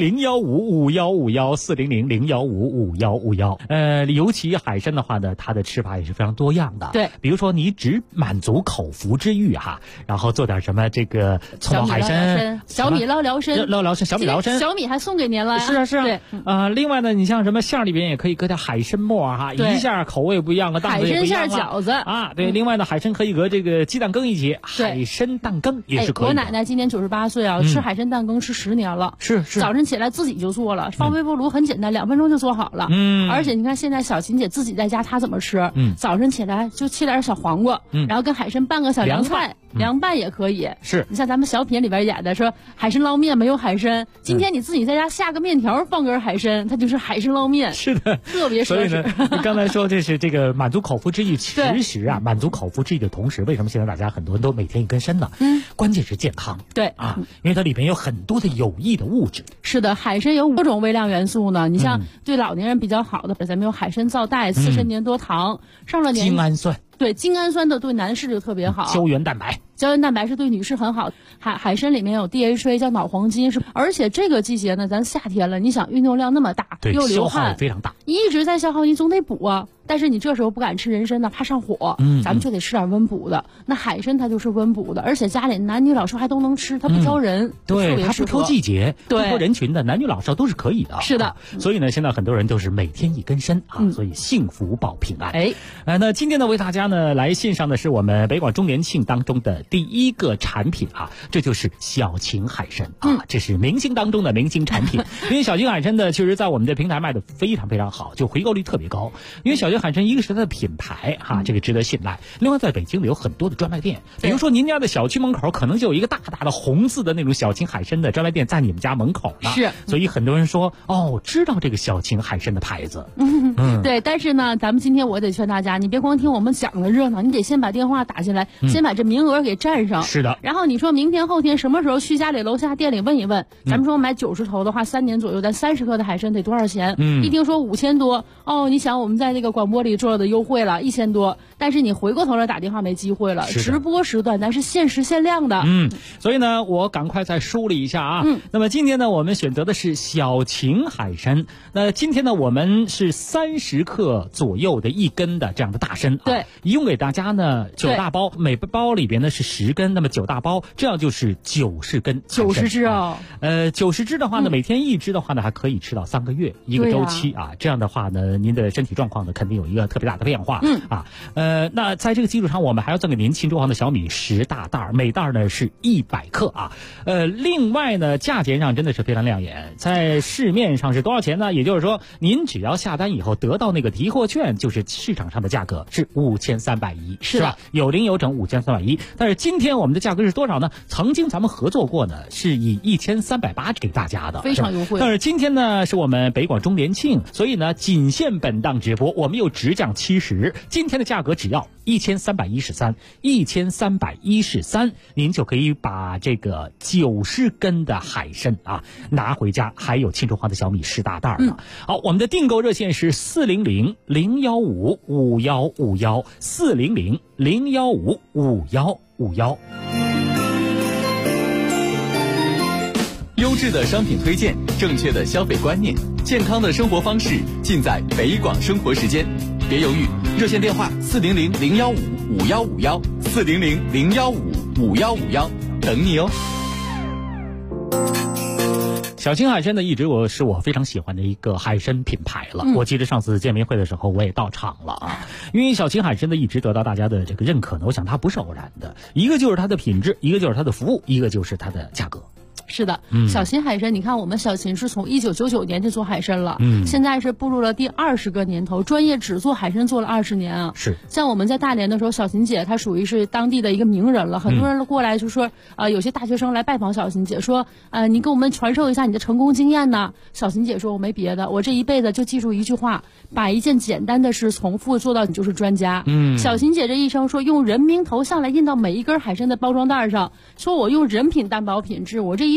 400-015-5151，400-015-5151。尤其海参的话呢，它的吃法也是非常多样的。 对， 比如说你只满足口腹之欲然后做点什么这个葱爆海参、 小米捞辽参、 小米捞参， 小米还送给您了。 是啊。 对， 另外呢，你像什么馅里边也可以搁点海参末一下口味不一样，档次也不一样。 海参馅饺子对，另外呢，海参可以搁这个鸡蛋羹一起，海参蛋羹也是可以的。 我奶奶今年98岁吃海参蛋羹吃10年了。 是。 早晨起来自己就做了，放微波炉很简单，2分钟就做好了。而且你看现在小琴姐自己在家她怎么吃？早晨起来就切点小黄瓜，然后跟海参拌个小凉菜，凉拌也可以。 是。 你像咱们小品里边演的说海参捞面没有海参，今天你自己在家下个面条放根海参，它就是海参捞面。 是的， 特别所以呢，你刚才说这是这个满足口腹之欲，其实满足口腹之欲的同时，为什么现在大家很多人都每天一根参呢？关键是健康。 对因为它里边有很多的有益的物质。 是的，海参有5种微量元素呢。你像对老年人比较好的，咱们有海参皂苷、刺参粘多糖，上了年精氨酸。 对，精氨酸的对男士就特别好。 胶原蛋白是对女士很好。海参里面有 DHA 叫脑黄金，而且这个季节呢，咱夏天了，你想运动量那么大，又流汗， 消耗非常大， 一直在消耗，你总得补啊。但是你这时候不敢吃人参呢，怕上火，咱们就得吃点温补的。那海参它就是温补的，而且家里男女老少还都能吃，它不挑人， 对，它不挑季节，不挑人群的，男女老少都是可以的。 是的， 所以呢，现在很多人都是每天一根参所以幸福保平安。那今天呢，为大家呢来献上的是我们北广周年庆当中的第一个产品这就是小秦海参这是明星当中的明星产品。因为小秦海参呢，确实在我们的平台卖的非常非常好，就回购率特别高。因为小秦海参一个是它的品牌这个值得信赖，另外在北京有很多的专卖店，比如说您家的小区门口可能就有一个大大的红字的那种小秦海参的专卖店在你们家门口呢。 是， 所以很多人说知道这个小秦海参的牌子。 对，但是呢，咱们今天我得劝大家，你别光听我们讲的热闹，你得先把电话打进来，先把这名额给占上。 是的。 然后你说明天后天什么时候去家里楼下店里问一问，咱们说买90头的话，3年左右咱30克的海参得多少钱？一听说5000多，你想我们在这个广播里做的优惠了1000多，但是你回过头来打电话没机会了。直播时段咱是限时限量的。 所以呢，我赶快再梳理一下那么今天呢，我们选择的是小秦海参。那今天呢，我们是30克左右的一根的这样的大参。 对， 一共给大家呢9大包，每包里边呢是10根，那么9大包，这样就是90根。 90只 90只的话呢，每天1只的话呢，还可以吃到3个月一个周期这样的话呢，您的身体状况呢肯定有一个特别大的变化。那在这个基础上，我们还要赠给您庆州行的小米10大袋，每袋呢是100克另外呢，价钱上真的是非常亮眼，在市面上是多少钱呢？也就是说，您只要下单以后得到那个提货券，就是市场上的价格是5310，是吧？有零有整5310。但是今天我们的价格是多少呢？曾经咱们合作过呢，是以1380给大家的， 非常优惠。 但是今天呢，是我们北广周年庆，所以呢，仅限本档直播，我们又直降70，今天的价格只要1313，您就可以把这个90根的海参拿回家，还有庆州行的小米10大袋了。好，我们的订购热线是400-015-5151，400-015-5151。 优质的商品推荐，正确的消费观念，健康的生活方式，尽在北广生活时间。别犹豫，热线电话400-015-5151，400-015-5151，等你哦。 小秦海参呢，一直是我非常喜欢的一个海参品牌了。我记得上次见面会的时候，我也到场了因为小秦海参呢，一直得到大家的这个认可呢，我想它不是偶然的，一个就是它的品质，一个就是它的服务，一个就是它的价格。 是的，小秦海参，你看我们小秦是从1999年就做海参了，现在是步入了第20个年头，专业只做海参做了20年是， 像我们在大连的时候，小秦姐她属于是当地的一个名人了，很多人过来就说，有些大学生来拜访小秦姐，说，你给我们传授一下你的成功经验呢？小秦姐说，我没别的，我这一辈子就记住一句话，把一件简单的事重复做到你就是专家。小秦姐这一生说，用人名头像来印到每一根海参的包装袋上，说我用人品担保品质，我这一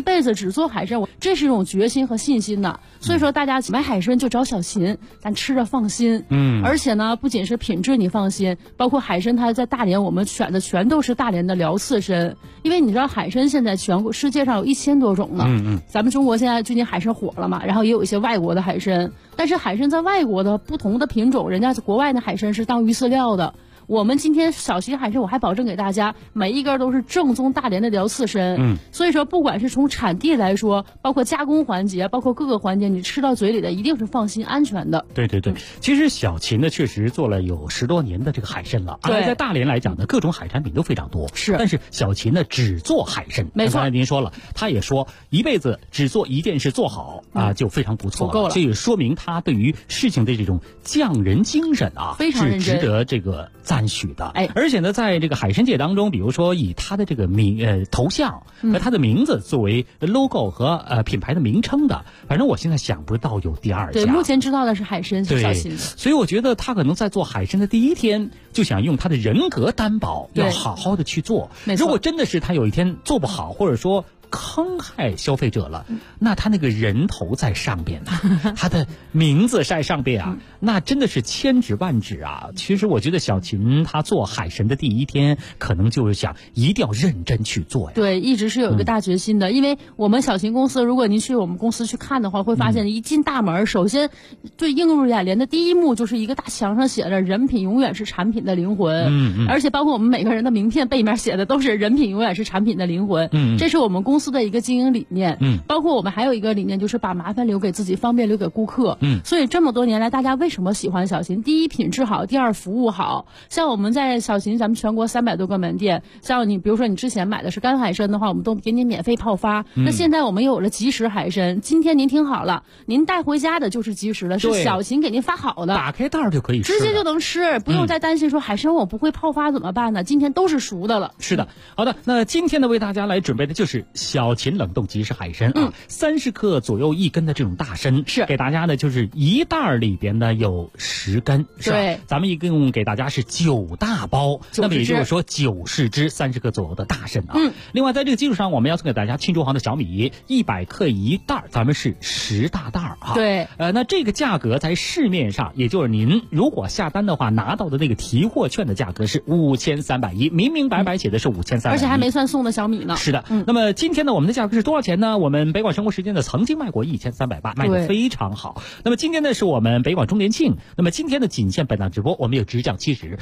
辈子只做海参，这是一种决心和信心的。所以说大家买海参就找小秦，咱吃着放心。而且呢，不仅是品质你放心，包括海参它在大连我们选的全都是大连的辽刺参，因为你知道海参现在全国世界上有1000多种呢。咱们中国现在最近海参火了嘛，然后也有一些外国的海参，但是海参在外国的不同的品种，人家国外的海参是当鱼饲料的。我们今天小秦海参，我还保证给大家每一根都是正宗大连的辽刺参。所以说不管是从产地来说，包括加工环节，包括各个环节，你吃到嘴里的一定是放心安全的。 对对对，其实小秦呢确实做了有10多年的这个海参了，而在大连来讲呢，各种海产品都非常多。是，但是小秦呢只做海参。没错，刚才您说了，他也说一辈子只做一件事做好就非常不错了，够了。这也说明他对于事情的这种匠人精神非常认真，是值得这个赞许的。而且呢，在这个海参界当中，比如说以他的这个头像和他的名字作为 logo 和品牌的名称的，反正我现在想不到有第二家。 对，目前知道的是海参是小秦的。 所以我觉得他可能在做海参的第一天就想用他的人格担保，要好好的去做。如果真的是他有一天做不好，或者说坑害消费者了，那他那个人头在上边他的名字在上边那真的是千指万指其实我觉得小秦他做海参的第一天，可能就是想一定要认真去做呀。 对，一直是有一个大决心的。因为我们小秦公司，如果您去我们公司去看的话，会发现一进大门，首先最映入眼帘的第一幕就是一个大墙上写着"人品永远是产品的灵魂"。而且包括我们每个人的名片背面写的都是"人品永远是产品的灵魂"。这是我们公司的一个经营理念。包括我们还有一个理念，就是把麻烦留给自己，方便留给顾客。所以这么多年来，大家为什么喜欢小秦？第一，品质好；第二，服务好。像我们在小秦，咱们全国300多个门店，像你比如说你之前买的是干海参的话，我们都给你免费泡发。那现在我们有了即食海参，今天您听好了，您带回家的就是即食的，是小秦给您发好的， 打开袋就可以吃， 直接就能吃，不用再担心说海参我不会泡发怎么办呢？今天都是熟的了。 是的，好的，那今天呢为大家来准备的就是小秦冷冻即食海参30克左右1根的这种大参，是给大家呢就是一袋里边呢有10根，是吧？对，咱们一共给大家是9大包，那么也就是说90只30克左右的大参另外在这个基础上，我们要送给大家庆州行的小米100克1袋，咱们是10大袋对， 那这个价格在市面上，也就是您如果下单的话拿到的那个提货券的价格是5310，明明白白写的是5310， 而且还没算送的小米呢。 是的，那么今天呢我们的价格是多少钱呢？我们北广生活时间呢曾经卖过1380，卖得非常好。那么今天呢是我们北广周年庆，那么今天的仅限本档直播，我们有直降70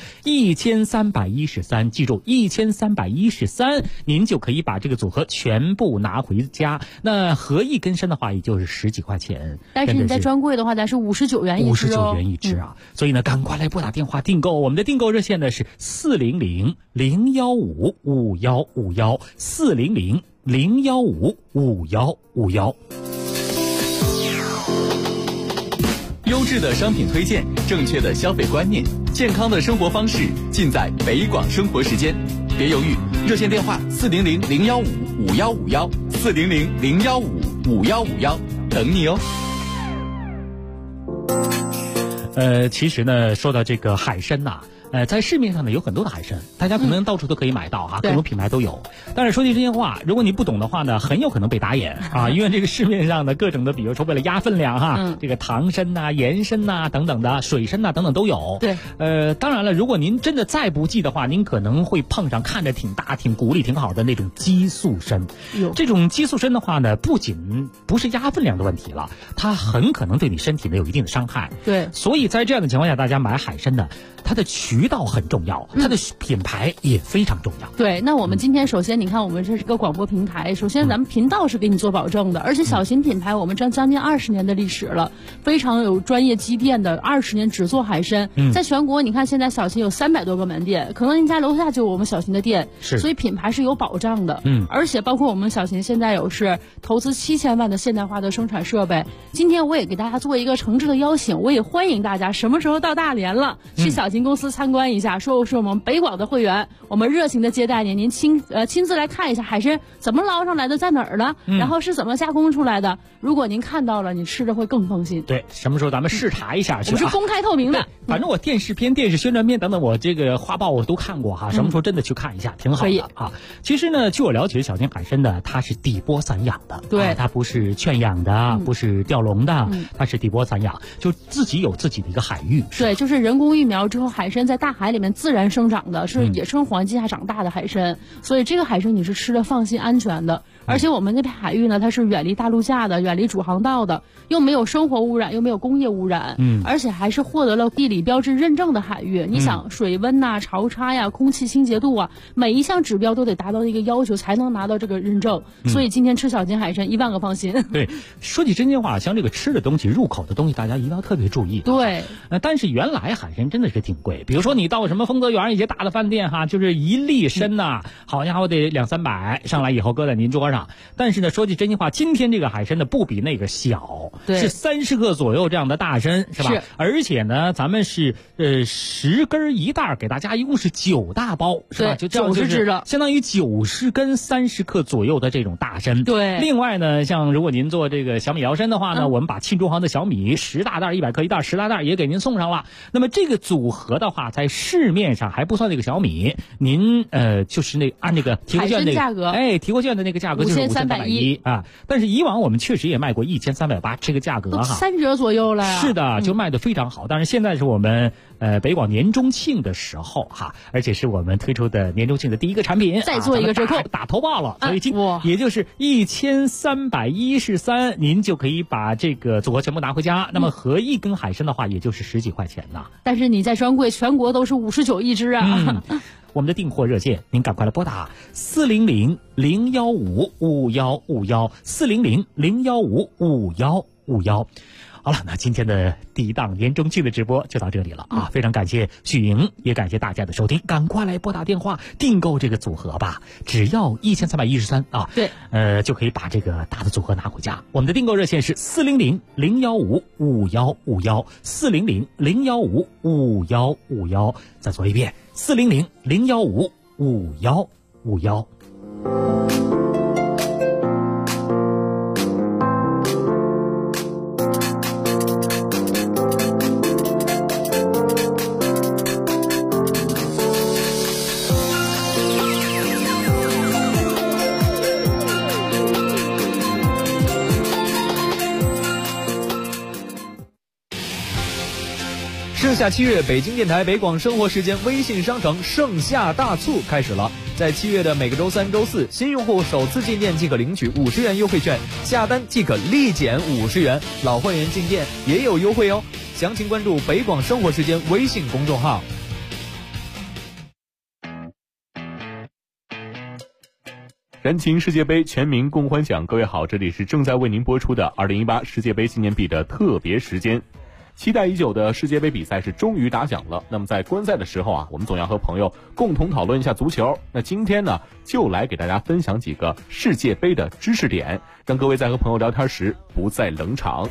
1313，记住1313，您就可以把这个组合全部拿回家。那合1根参的话也就是10几块钱， 但是你在专柜的话咱是59元一只 59元一只所以呢赶快来拨打电话订购，我们的订购热线呢是400-015-5151，400-015-5151。 优质的商品推荐，正确的消费观念，健康的生活方式，尽在北广生活时间。别犹豫，热线电话400-015-5151，400-015-5151，等你哦。 其实呢，说到这个海参在市面上呢有很多的海参，大家可能到处都可以买到各种品牌都有。但是说句真心话，如果你不懂的话呢，很有可能被打眼因为这个市面上的各种的，比如说为了压分量这个糖参盐参等等的，水参等等都有。 对， 当然了，如果您真的再不济的话，您可能会碰上看着挺大、挺骨力挺好的那种激素参。这种激素参的话呢，不仅不是压分量的问题了，它很可能对你身体呢有一定的伤害。 对， 所以在这样的情况下，大家买海参呢，它的渠道很重要，它的品牌也非常重要。 对，那我们今天首先你看，我们这是个广播平台，首先咱们频道是给你做保证的，而且小秦品牌我们将近20年的历史了，非常有专业积淀的，20年只做海参。在全国你看现在小秦有300多个门店，可能您家楼下就有我们小秦的店，所以品牌是有保障的。而且包括我们小秦现在有是投资7000万的现代化的生产设备。今天我也给大家做一个诚挚的邀请，我也欢迎大大家什么时候到大连了，去小金公司参观一下，说是我们北广的会员，我们热情的接待您，您亲自来看一下海参怎么捞上来的，在哪儿呢？然后是怎么加工出来的。如果您看到了，你吃着会更放心。 对，什么时候咱们视察一下去？ 我们是公开透明的。 反正我电视片、电视宣传片等等，我这个画报我都看过哈。什么时候真的去看一下，挺好的啊。其实呢，据我了解，小金海参的它是底波散养的， 对， 它不是圈养的，不是钓笼的，它是底波散养，就自己有自己的一个海域。 对，就是人工育苗之后，海参在大海里面自然生长的，是野生环境下长大的海参，所以这个海参你是吃的放心安全的。而且我们那片海域呢，它是远离大陆架的，远离主航道的，又没有生活污染，又没有工业污染，而且还是获得了地理标志认证的海域。你想水温呐、潮差呀、空气清洁度啊，每一项指标都得达到一个要求才能拿到这个认证。所以今天吃小金海参1万个放心。 对，说起真心话，像这个吃的东西、入口的东西，大家一定要特别注意。 对， 但是原来海参真的是挺贵，比如说你到什么丰泽园一些大的饭店哈，就是一粒参呐，好家伙得200-300，上来以后搁在您桌上。但是呢，说句真心话，今天这个海参呢不比那个小，是30克左右这样的大参，是吧？而且呢，咱们是10根1袋，给大家一共是9大包，是吧？就 90只的， 相当于90根30克左右的这种大参。 对。 另外呢，像如果您做这个小米辽参的话呢，我们把沁中航的小米10大袋100克1袋10大袋也给您送上了。那么这个组合的话，在市面上还不算那个小米，您就是按那个提货券那个价格， 提货券的那个价格就是5310啊。但是以往我们确实也卖过1380，这个价格哈 3折左右了呀。 是的，就卖得非常好。但是现在是我们北广年中庆的时候哈，而且是我们推出的年中庆的第一个产品， 再做一个折扣， 打头报了，所以也就是1313，您就可以把这个组合全部拿回家。那么合一根海参的话，也就是10几块钱呐。 但是你在专柜全国都是59一只啊。 我们的订货热线，您赶快来拨打400-015-5151，400-015-5151。好了，那今天的第一档年中庆的直播就到这里了啊！非常感谢许莹，也感谢大家的收听，赶快来拨打电话订购这个组合吧，只要1313啊！ 对， 就可以把这个大的组合拿回家。我们的订购热线是400-015-5151，400-015-5151。再说一遍，400-015-5151。 盛夏7月，北京电台北广生活时间微信商城盛夏大促开始了。在7月的每个周3、周4，新用户首次进店即可领取50元优惠券，下单即可立减50元，老会员进店也有优惠哦。详情关注北广生活时间微信公众号。 燃情世界杯，全民共欢享。各位好，这里是正在为您播出的2018世界杯纪念币的特别时间。期待已久的世界杯比赛是终于打响了。那么在观赛的时候啊，我们总要和朋友共同讨论一下足球。那今天呢，就来给大家分享几个世界杯的知识点，让各位在和朋友聊天时不再冷场。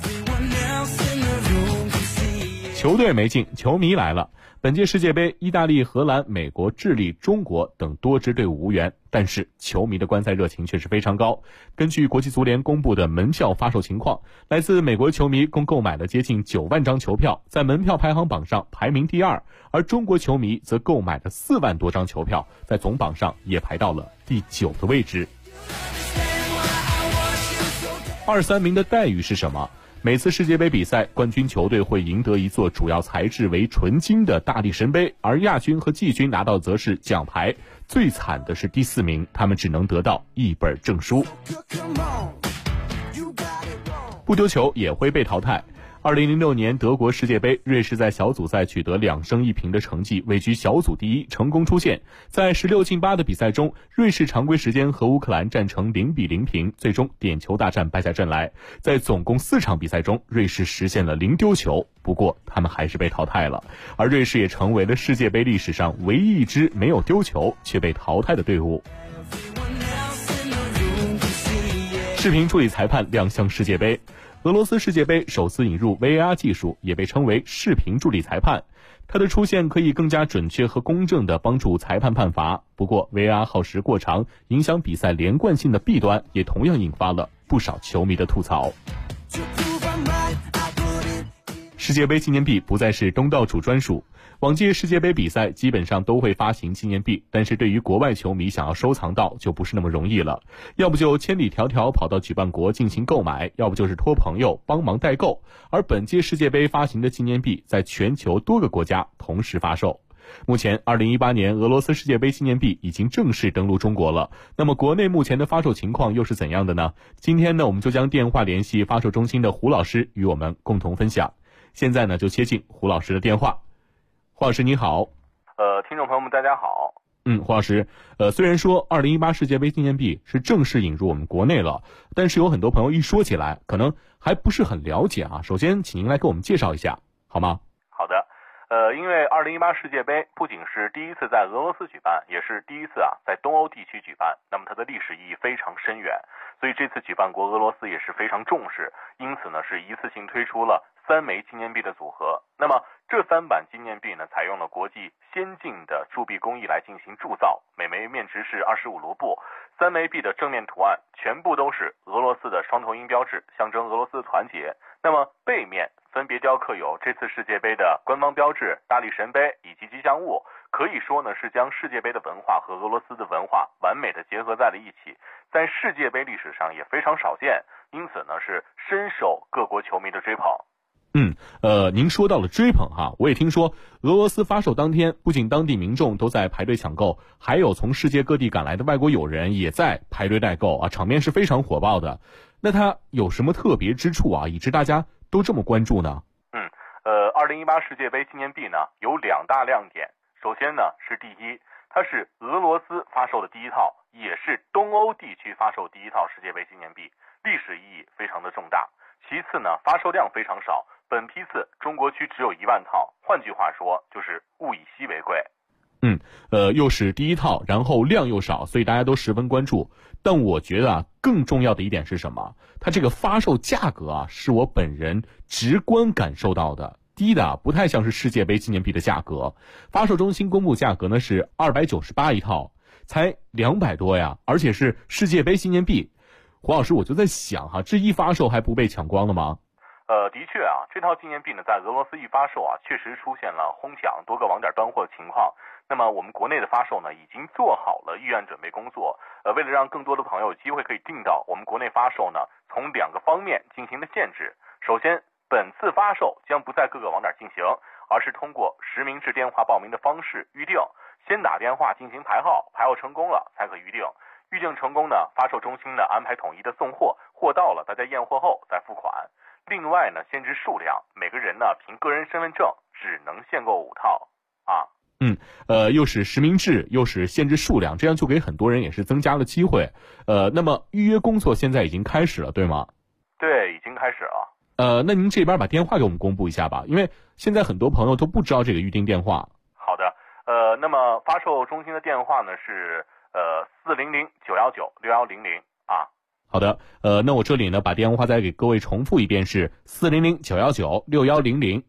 球队没进，球迷来了。本届世界杯，意大利、荷兰、美国、智利、中国等多支队伍无缘，但是球迷的观赛热情却是非常高。根据国际足联公布的门票发售情况，来自美国球迷共购买了接近9万张球票，在门票排行榜上排名第2，而中国球迷则购买了4万多张球票，在总榜上也排到了第9个位置。2、3名的待遇是什么？每次世界杯比赛，冠军球队会赢得一座主要材质为纯金的大力神杯，而亚军和季军拿到则是奖牌。最惨的是第4名，他们只能得到一本证书。不丢球也会被淘汰。2006年德国世界杯，瑞士在小组赛取得2胜1平的成绩，位居小组第1，成功出线。在16进8的比赛中，瑞士常规时间和乌克兰战成0-0平，最终点球大战败下阵来。在总共4场比赛中，瑞士实现了0丢球，不过他们还是被淘汰了。而瑞士也成为了世界杯历史上唯一一支没有丢球却被淘汰的队伍。视频助理裁判亮相世界杯。 俄罗斯世界杯首次引入 VAR 技术，也被称为视频助力裁判。它的出现可以更加准确和公正地帮助裁判判罚。不过 VAR 耗时过长，影响比赛连贯性的弊端，也同样引发了不少球迷的吐槽。世界杯纪念币不再是东道主专属，往届世界杯比赛基本上都会发行纪念币，但是对于国外球迷想要收藏到就不是那么容易了，要不就千里迢迢跑到举办国进行购买，要不就是托朋友帮忙代购。而本届世界杯发行的纪念币在全球多个国家同时发售。目前2018年俄罗斯世界杯纪念币已经正式登陆中国了，那么国内目前的发售情况又是怎样的呢？今天呢，我们就将电话联系发售中心的胡老师与我们共同分享。现在呢，就接进胡老师的电话。胡老师你好。 听众朋友们大家好。 胡老师，虽然说2018世界杯纪念币是正式引入我们国内了，但是有很多朋友一说起来可能还不是很了解啊。首先请您来给我们介绍一下好吗？ 好的。因为2018世界杯不仅是第一次在俄罗斯举办，也是第一次在东欧地区举办，那么它的历史意义非常深远，所以这次举办国俄罗斯也是非常重视，因此呢是一次性推出了3枚纪念币的组合。那么这3版纪念币呢，采用了国际先进的铸币工艺来进行铸造，每枚面值是25卢布，3枚币的正面图案全部都是俄罗斯的双头鹰标志，象征俄罗斯的团结。那么背面分别雕刻有这次世界杯的官方标志、大力神杯以及吉祥物，可以说呢是将世界杯的文化和俄罗斯的文化完美的结合在了一起，在世界杯历史上也非常少见，因此呢是深受各国球迷的追捧。 您说到了追捧哈，我也听说俄罗斯发售当天，不仅当地民众都在排队抢购，还有从世界各地赶来的外国友人也在排队代购啊，场面是非常火爆的。那它有什么特别之处啊，以致大家都这么关注呢 ？2018世界杯纪念币呢有2大亮点。首先呢是第一，它是俄罗斯发售的第一套，也是东欧地区发售第一套世界杯纪念币，历史意义非常的重大。其次呢，发售量非常少，本批次中国区只有1万套，换句话说就是物以稀为贵。 又是第一套，然后量又少，所以大家都十分关注。但我觉得更重要的一点是什么？它这个发售价格是我本人直观感受到的，低的不太像是世界杯纪念币的价格。发售中心公布价格呢是298一套，才200多呀，而且是世界杯纪念币。胡老师，我就在想这一发售还不被抢光了吗？ 的确这套纪念币呢在俄罗斯一发售确实出现了哄抢、多个网点断货情况。那么我们国内的发售呢已经做好了预案准备工作，为了让更多的朋友有机会可以订到，我们国内发售呢从2个方面进行了限制。首先，本次发售将不在各个网点进行，而是通过实名制电话报名的方式预定，先打电话进行排号，排号成功了才可预定，预定成功呢，发售中心呢安排统一的送货，货到了大家验货后再付款。另外呢，限制数量，每个人呢凭个人身份证只能限购5套又是实名制，又是限制数量，这样就给很多人也是增加了机会。那么预约工作现在已经开始了，对吗？ 对，已经开始了。 那您这边把电话给我们公布一下吧，因为现在很多朋友都不知道这个预订电话。 好的，那么发售中心的电话呢是400-919-6100 好的，那我这里呢把电话再给各位重复一遍，是400-919-6100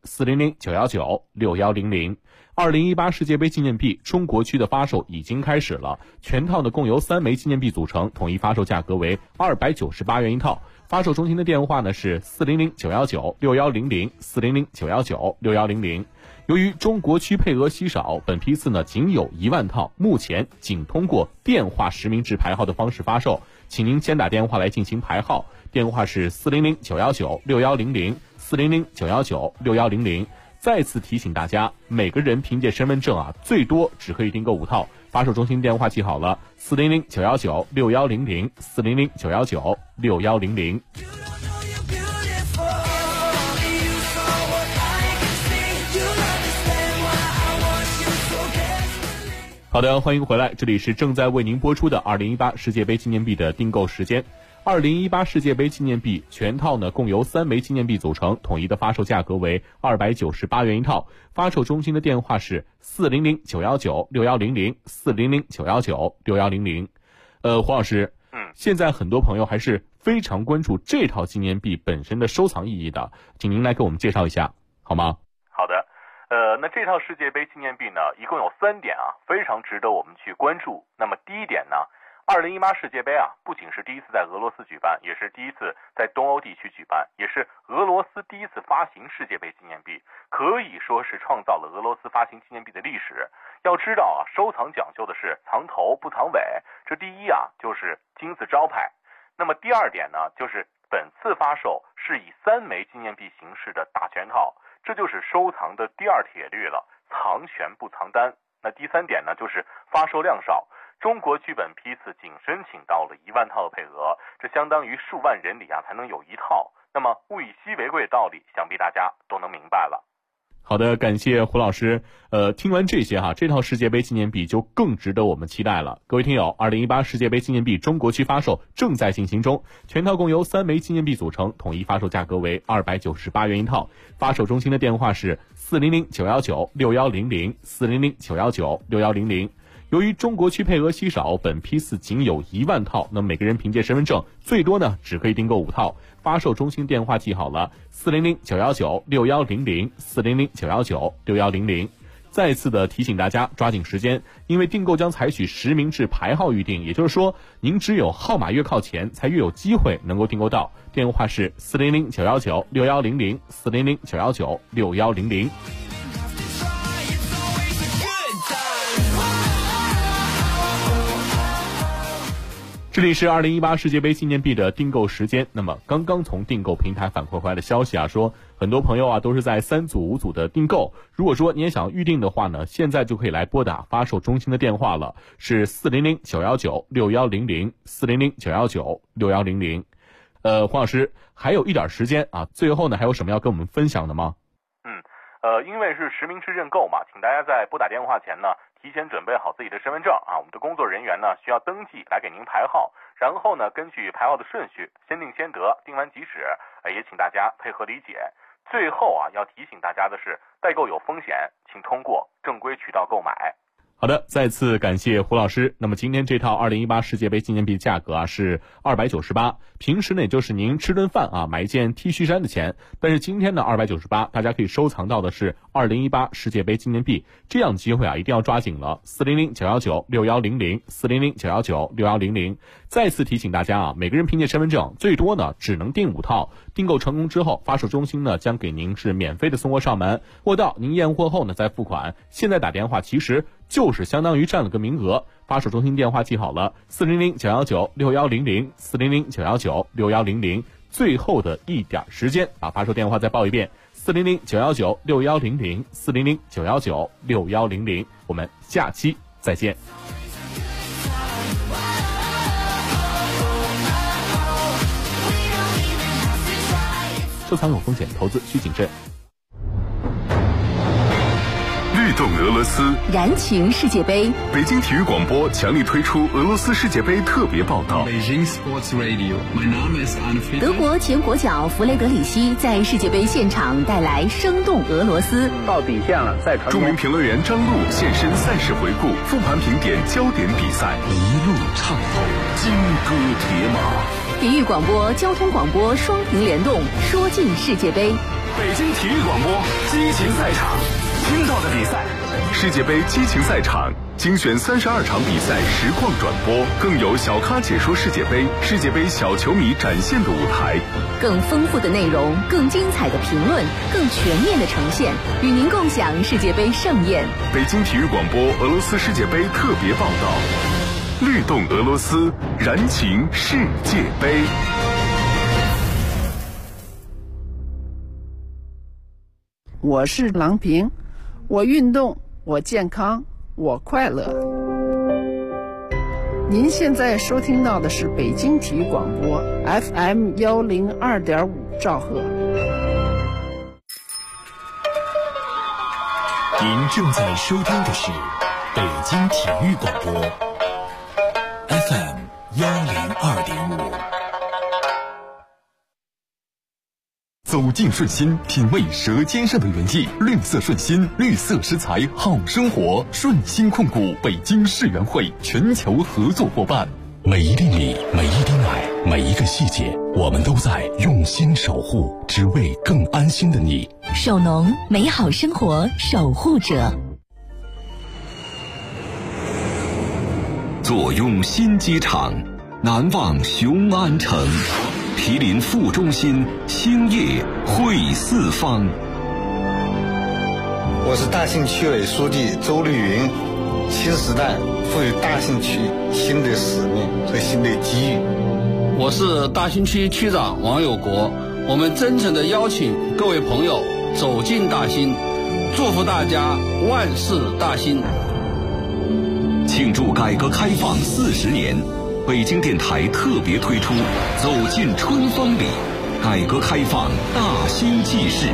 400-919-6100。2018世界杯纪念币中国区的发售已经开始了，全套呢共由3枚纪念币组成，统一发售价格为298元一套。发售中心的电话呢是400-919-6100 400-919-6100。由于中国区配额稀少，本批次呢仅有1万套，目前仅通过电话实名制排号的方式发售，请您先打电话来进行排号，电话是400-919-6100 400-919-6100。再次提醒大家，每个人凭借身份证最多只可以订购5套。发售中心电话记好了，400-919-6100 400-919-6100。好的，欢迎回来，这里是正在为您播出的2018世界杯纪念币的订购时间。2018世界杯纪念币全套呢共由3枚纪念币组成，统一的发售价格为298元一套。发售中心的电话是400-919-6100 400-919-6100。胡老师， 现在很多朋友还是非常关注这套纪念币本身的收藏意义的，请您来给我们介绍一下好吗？ 好的，那这套世界杯纪念币呢，一共有3点啊，非常值得我们去关注。那么第一点呢，2018世界杯啊，不仅是第一次在俄罗斯举办，也是第一次在东欧地区举办，也是俄罗斯第一次发行世界杯纪念币，可以说是创造了俄罗斯发行纪念币的历史。要知道啊，收藏讲究的是藏头不藏尾，这第一啊就是金字招牌。那么第二点呢，就是本次发售是以3枚纪念币形式的大全套，这就是收藏的第2铁律了，藏全不藏单。那第3点呢，就是发售量少。中国剧本批次仅申请到了1万套的配额，这相当于数万人里啊才能有1套。那么物以稀为贵的道理，想必大家都能明白了。 好的，感谢胡老师。听完这些这套世界杯纪念币就更值得我们期待了。各位听友，2018世界杯纪念币中国区发售正在进行中，全套共由3枚纪念币组成，统一发售价格为298元一套。发售中心的电话是400-919-6100 400-919-6100。由于中国区配额稀少，本批次仅有1万套，那么每个人凭借身份证最多呢只可以订购5套。发售中心电话记好了，400-919-6100 400-919-6100。再次的提醒大家抓紧时间，因为订购将采取实名制排号预订，也就是说您只有号码越靠前才越有机会能够订购到。电话是400-919-6100 400-919-6100。这里是2018世界杯纪念币的订购时间。那么刚刚从订购平台反馈回来的消息说很多朋友都是在3组5组的订购。如果说你也想预定的话呢，现在就可以来拨打发售中心的电话了，是400-919-6100 400-919-6100。黄老师还有一点时间最后呢还有什么要跟我们分享的吗？ 因为是实名制认购嘛，请大家在拨打电话前呢提前准备好自己的身份证我们的工作人员呢需要登记来给您排号，然后呢根据排号的顺序先定先得，定完即止，也请大家配合理解。最后要提醒大家的是，代购有风险，请通过正规渠道购买。 好的，再次感谢胡老师。那么今天这套2018世界杯纪念币价格是298，平时呢也就是您吃顿饭买一件 T 恤衫的钱，但是今天呢298，大家可以收藏到的是2018世界杯纪念币，这样机会一定要抓紧了。400-919-6100 400-919-6100。再次提醒大家每个人凭借身份证最多呢只能订5套，订购成功之后，发售中心呢将给您是免费的送货上门，货到您验货后呢再付款。现在打电话其实就是相当于占了个名额。发售中心电话记好了，400-919-6100 400-919-6100。最后的一点时间，把发售电话再报一遍，400-919-6100 400-919-6100。我们下期再见。收藏有风险，投资需谨慎。 律动俄罗斯， 燃情世界杯。 北京体育广播强力推出俄罗斯世界杯特别报道。 德国前国脚弗雷德里希在世界杯现场带来生动俄罗斯。 到底线了，再传。 著名评论员张璐现身赛事回顾，复盘评点焦点比赛，一路畅透金戈铁马。 体育广播、交通广播双屏联动，说尽世界杯。 北京体育广播激情赛场，听到的比赛，世界杯激情赛场精选32场比赛实况转播，更有小咖解说世界杯，世界杯小球迷展现的舞台， 更丰富的内容，更精彩的评论，更全面的呈现，与您共享世界杯盛宴。 北京体育广播俄罗斯世界杯特别报道，律动俄罗斯，燃情世界杯。 我是郎平，我运动，我健康，我快乐。您现在收听到的是北京体育广播 FM 102.5兆赫。 您正在收听的是北京体育广播 FM 102.5。 走进顺心，品味舌尖上的原意。绿色顺心，绿色食材好生活。顺心控股北京世园会全球合作伙伴。 每一粒米，每一滴奶，每一个细节，我们都在用心守护，只为更安心的你。 守农，美好生活守护者。 坐拥新机场，难忘雄安城。毗邻副中心，兴业汇四方。 我是大兴区委书记周绿云。新时代赋予大兴区新的使命和新的机遇。 我是大兴区区长王有国。我们真诚地邀请各位朋友走进大兴，祝福大家万事大兴。 庆祝改革开放40年，北京电台特别推出走进春风里，改革开放大兴纪事。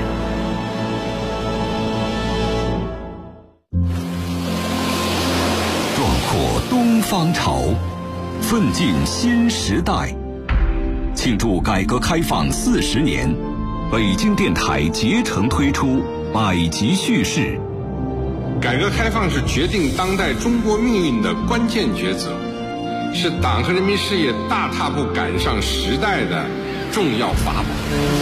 壮阔东方潮，奋进新时代。庆祝改革开放40年，北京电台竭诚推出百集叙事。 改革开放是决定当代中国命运的关键抉择，是党和人民事业大踏步赶上时代的重要法宝。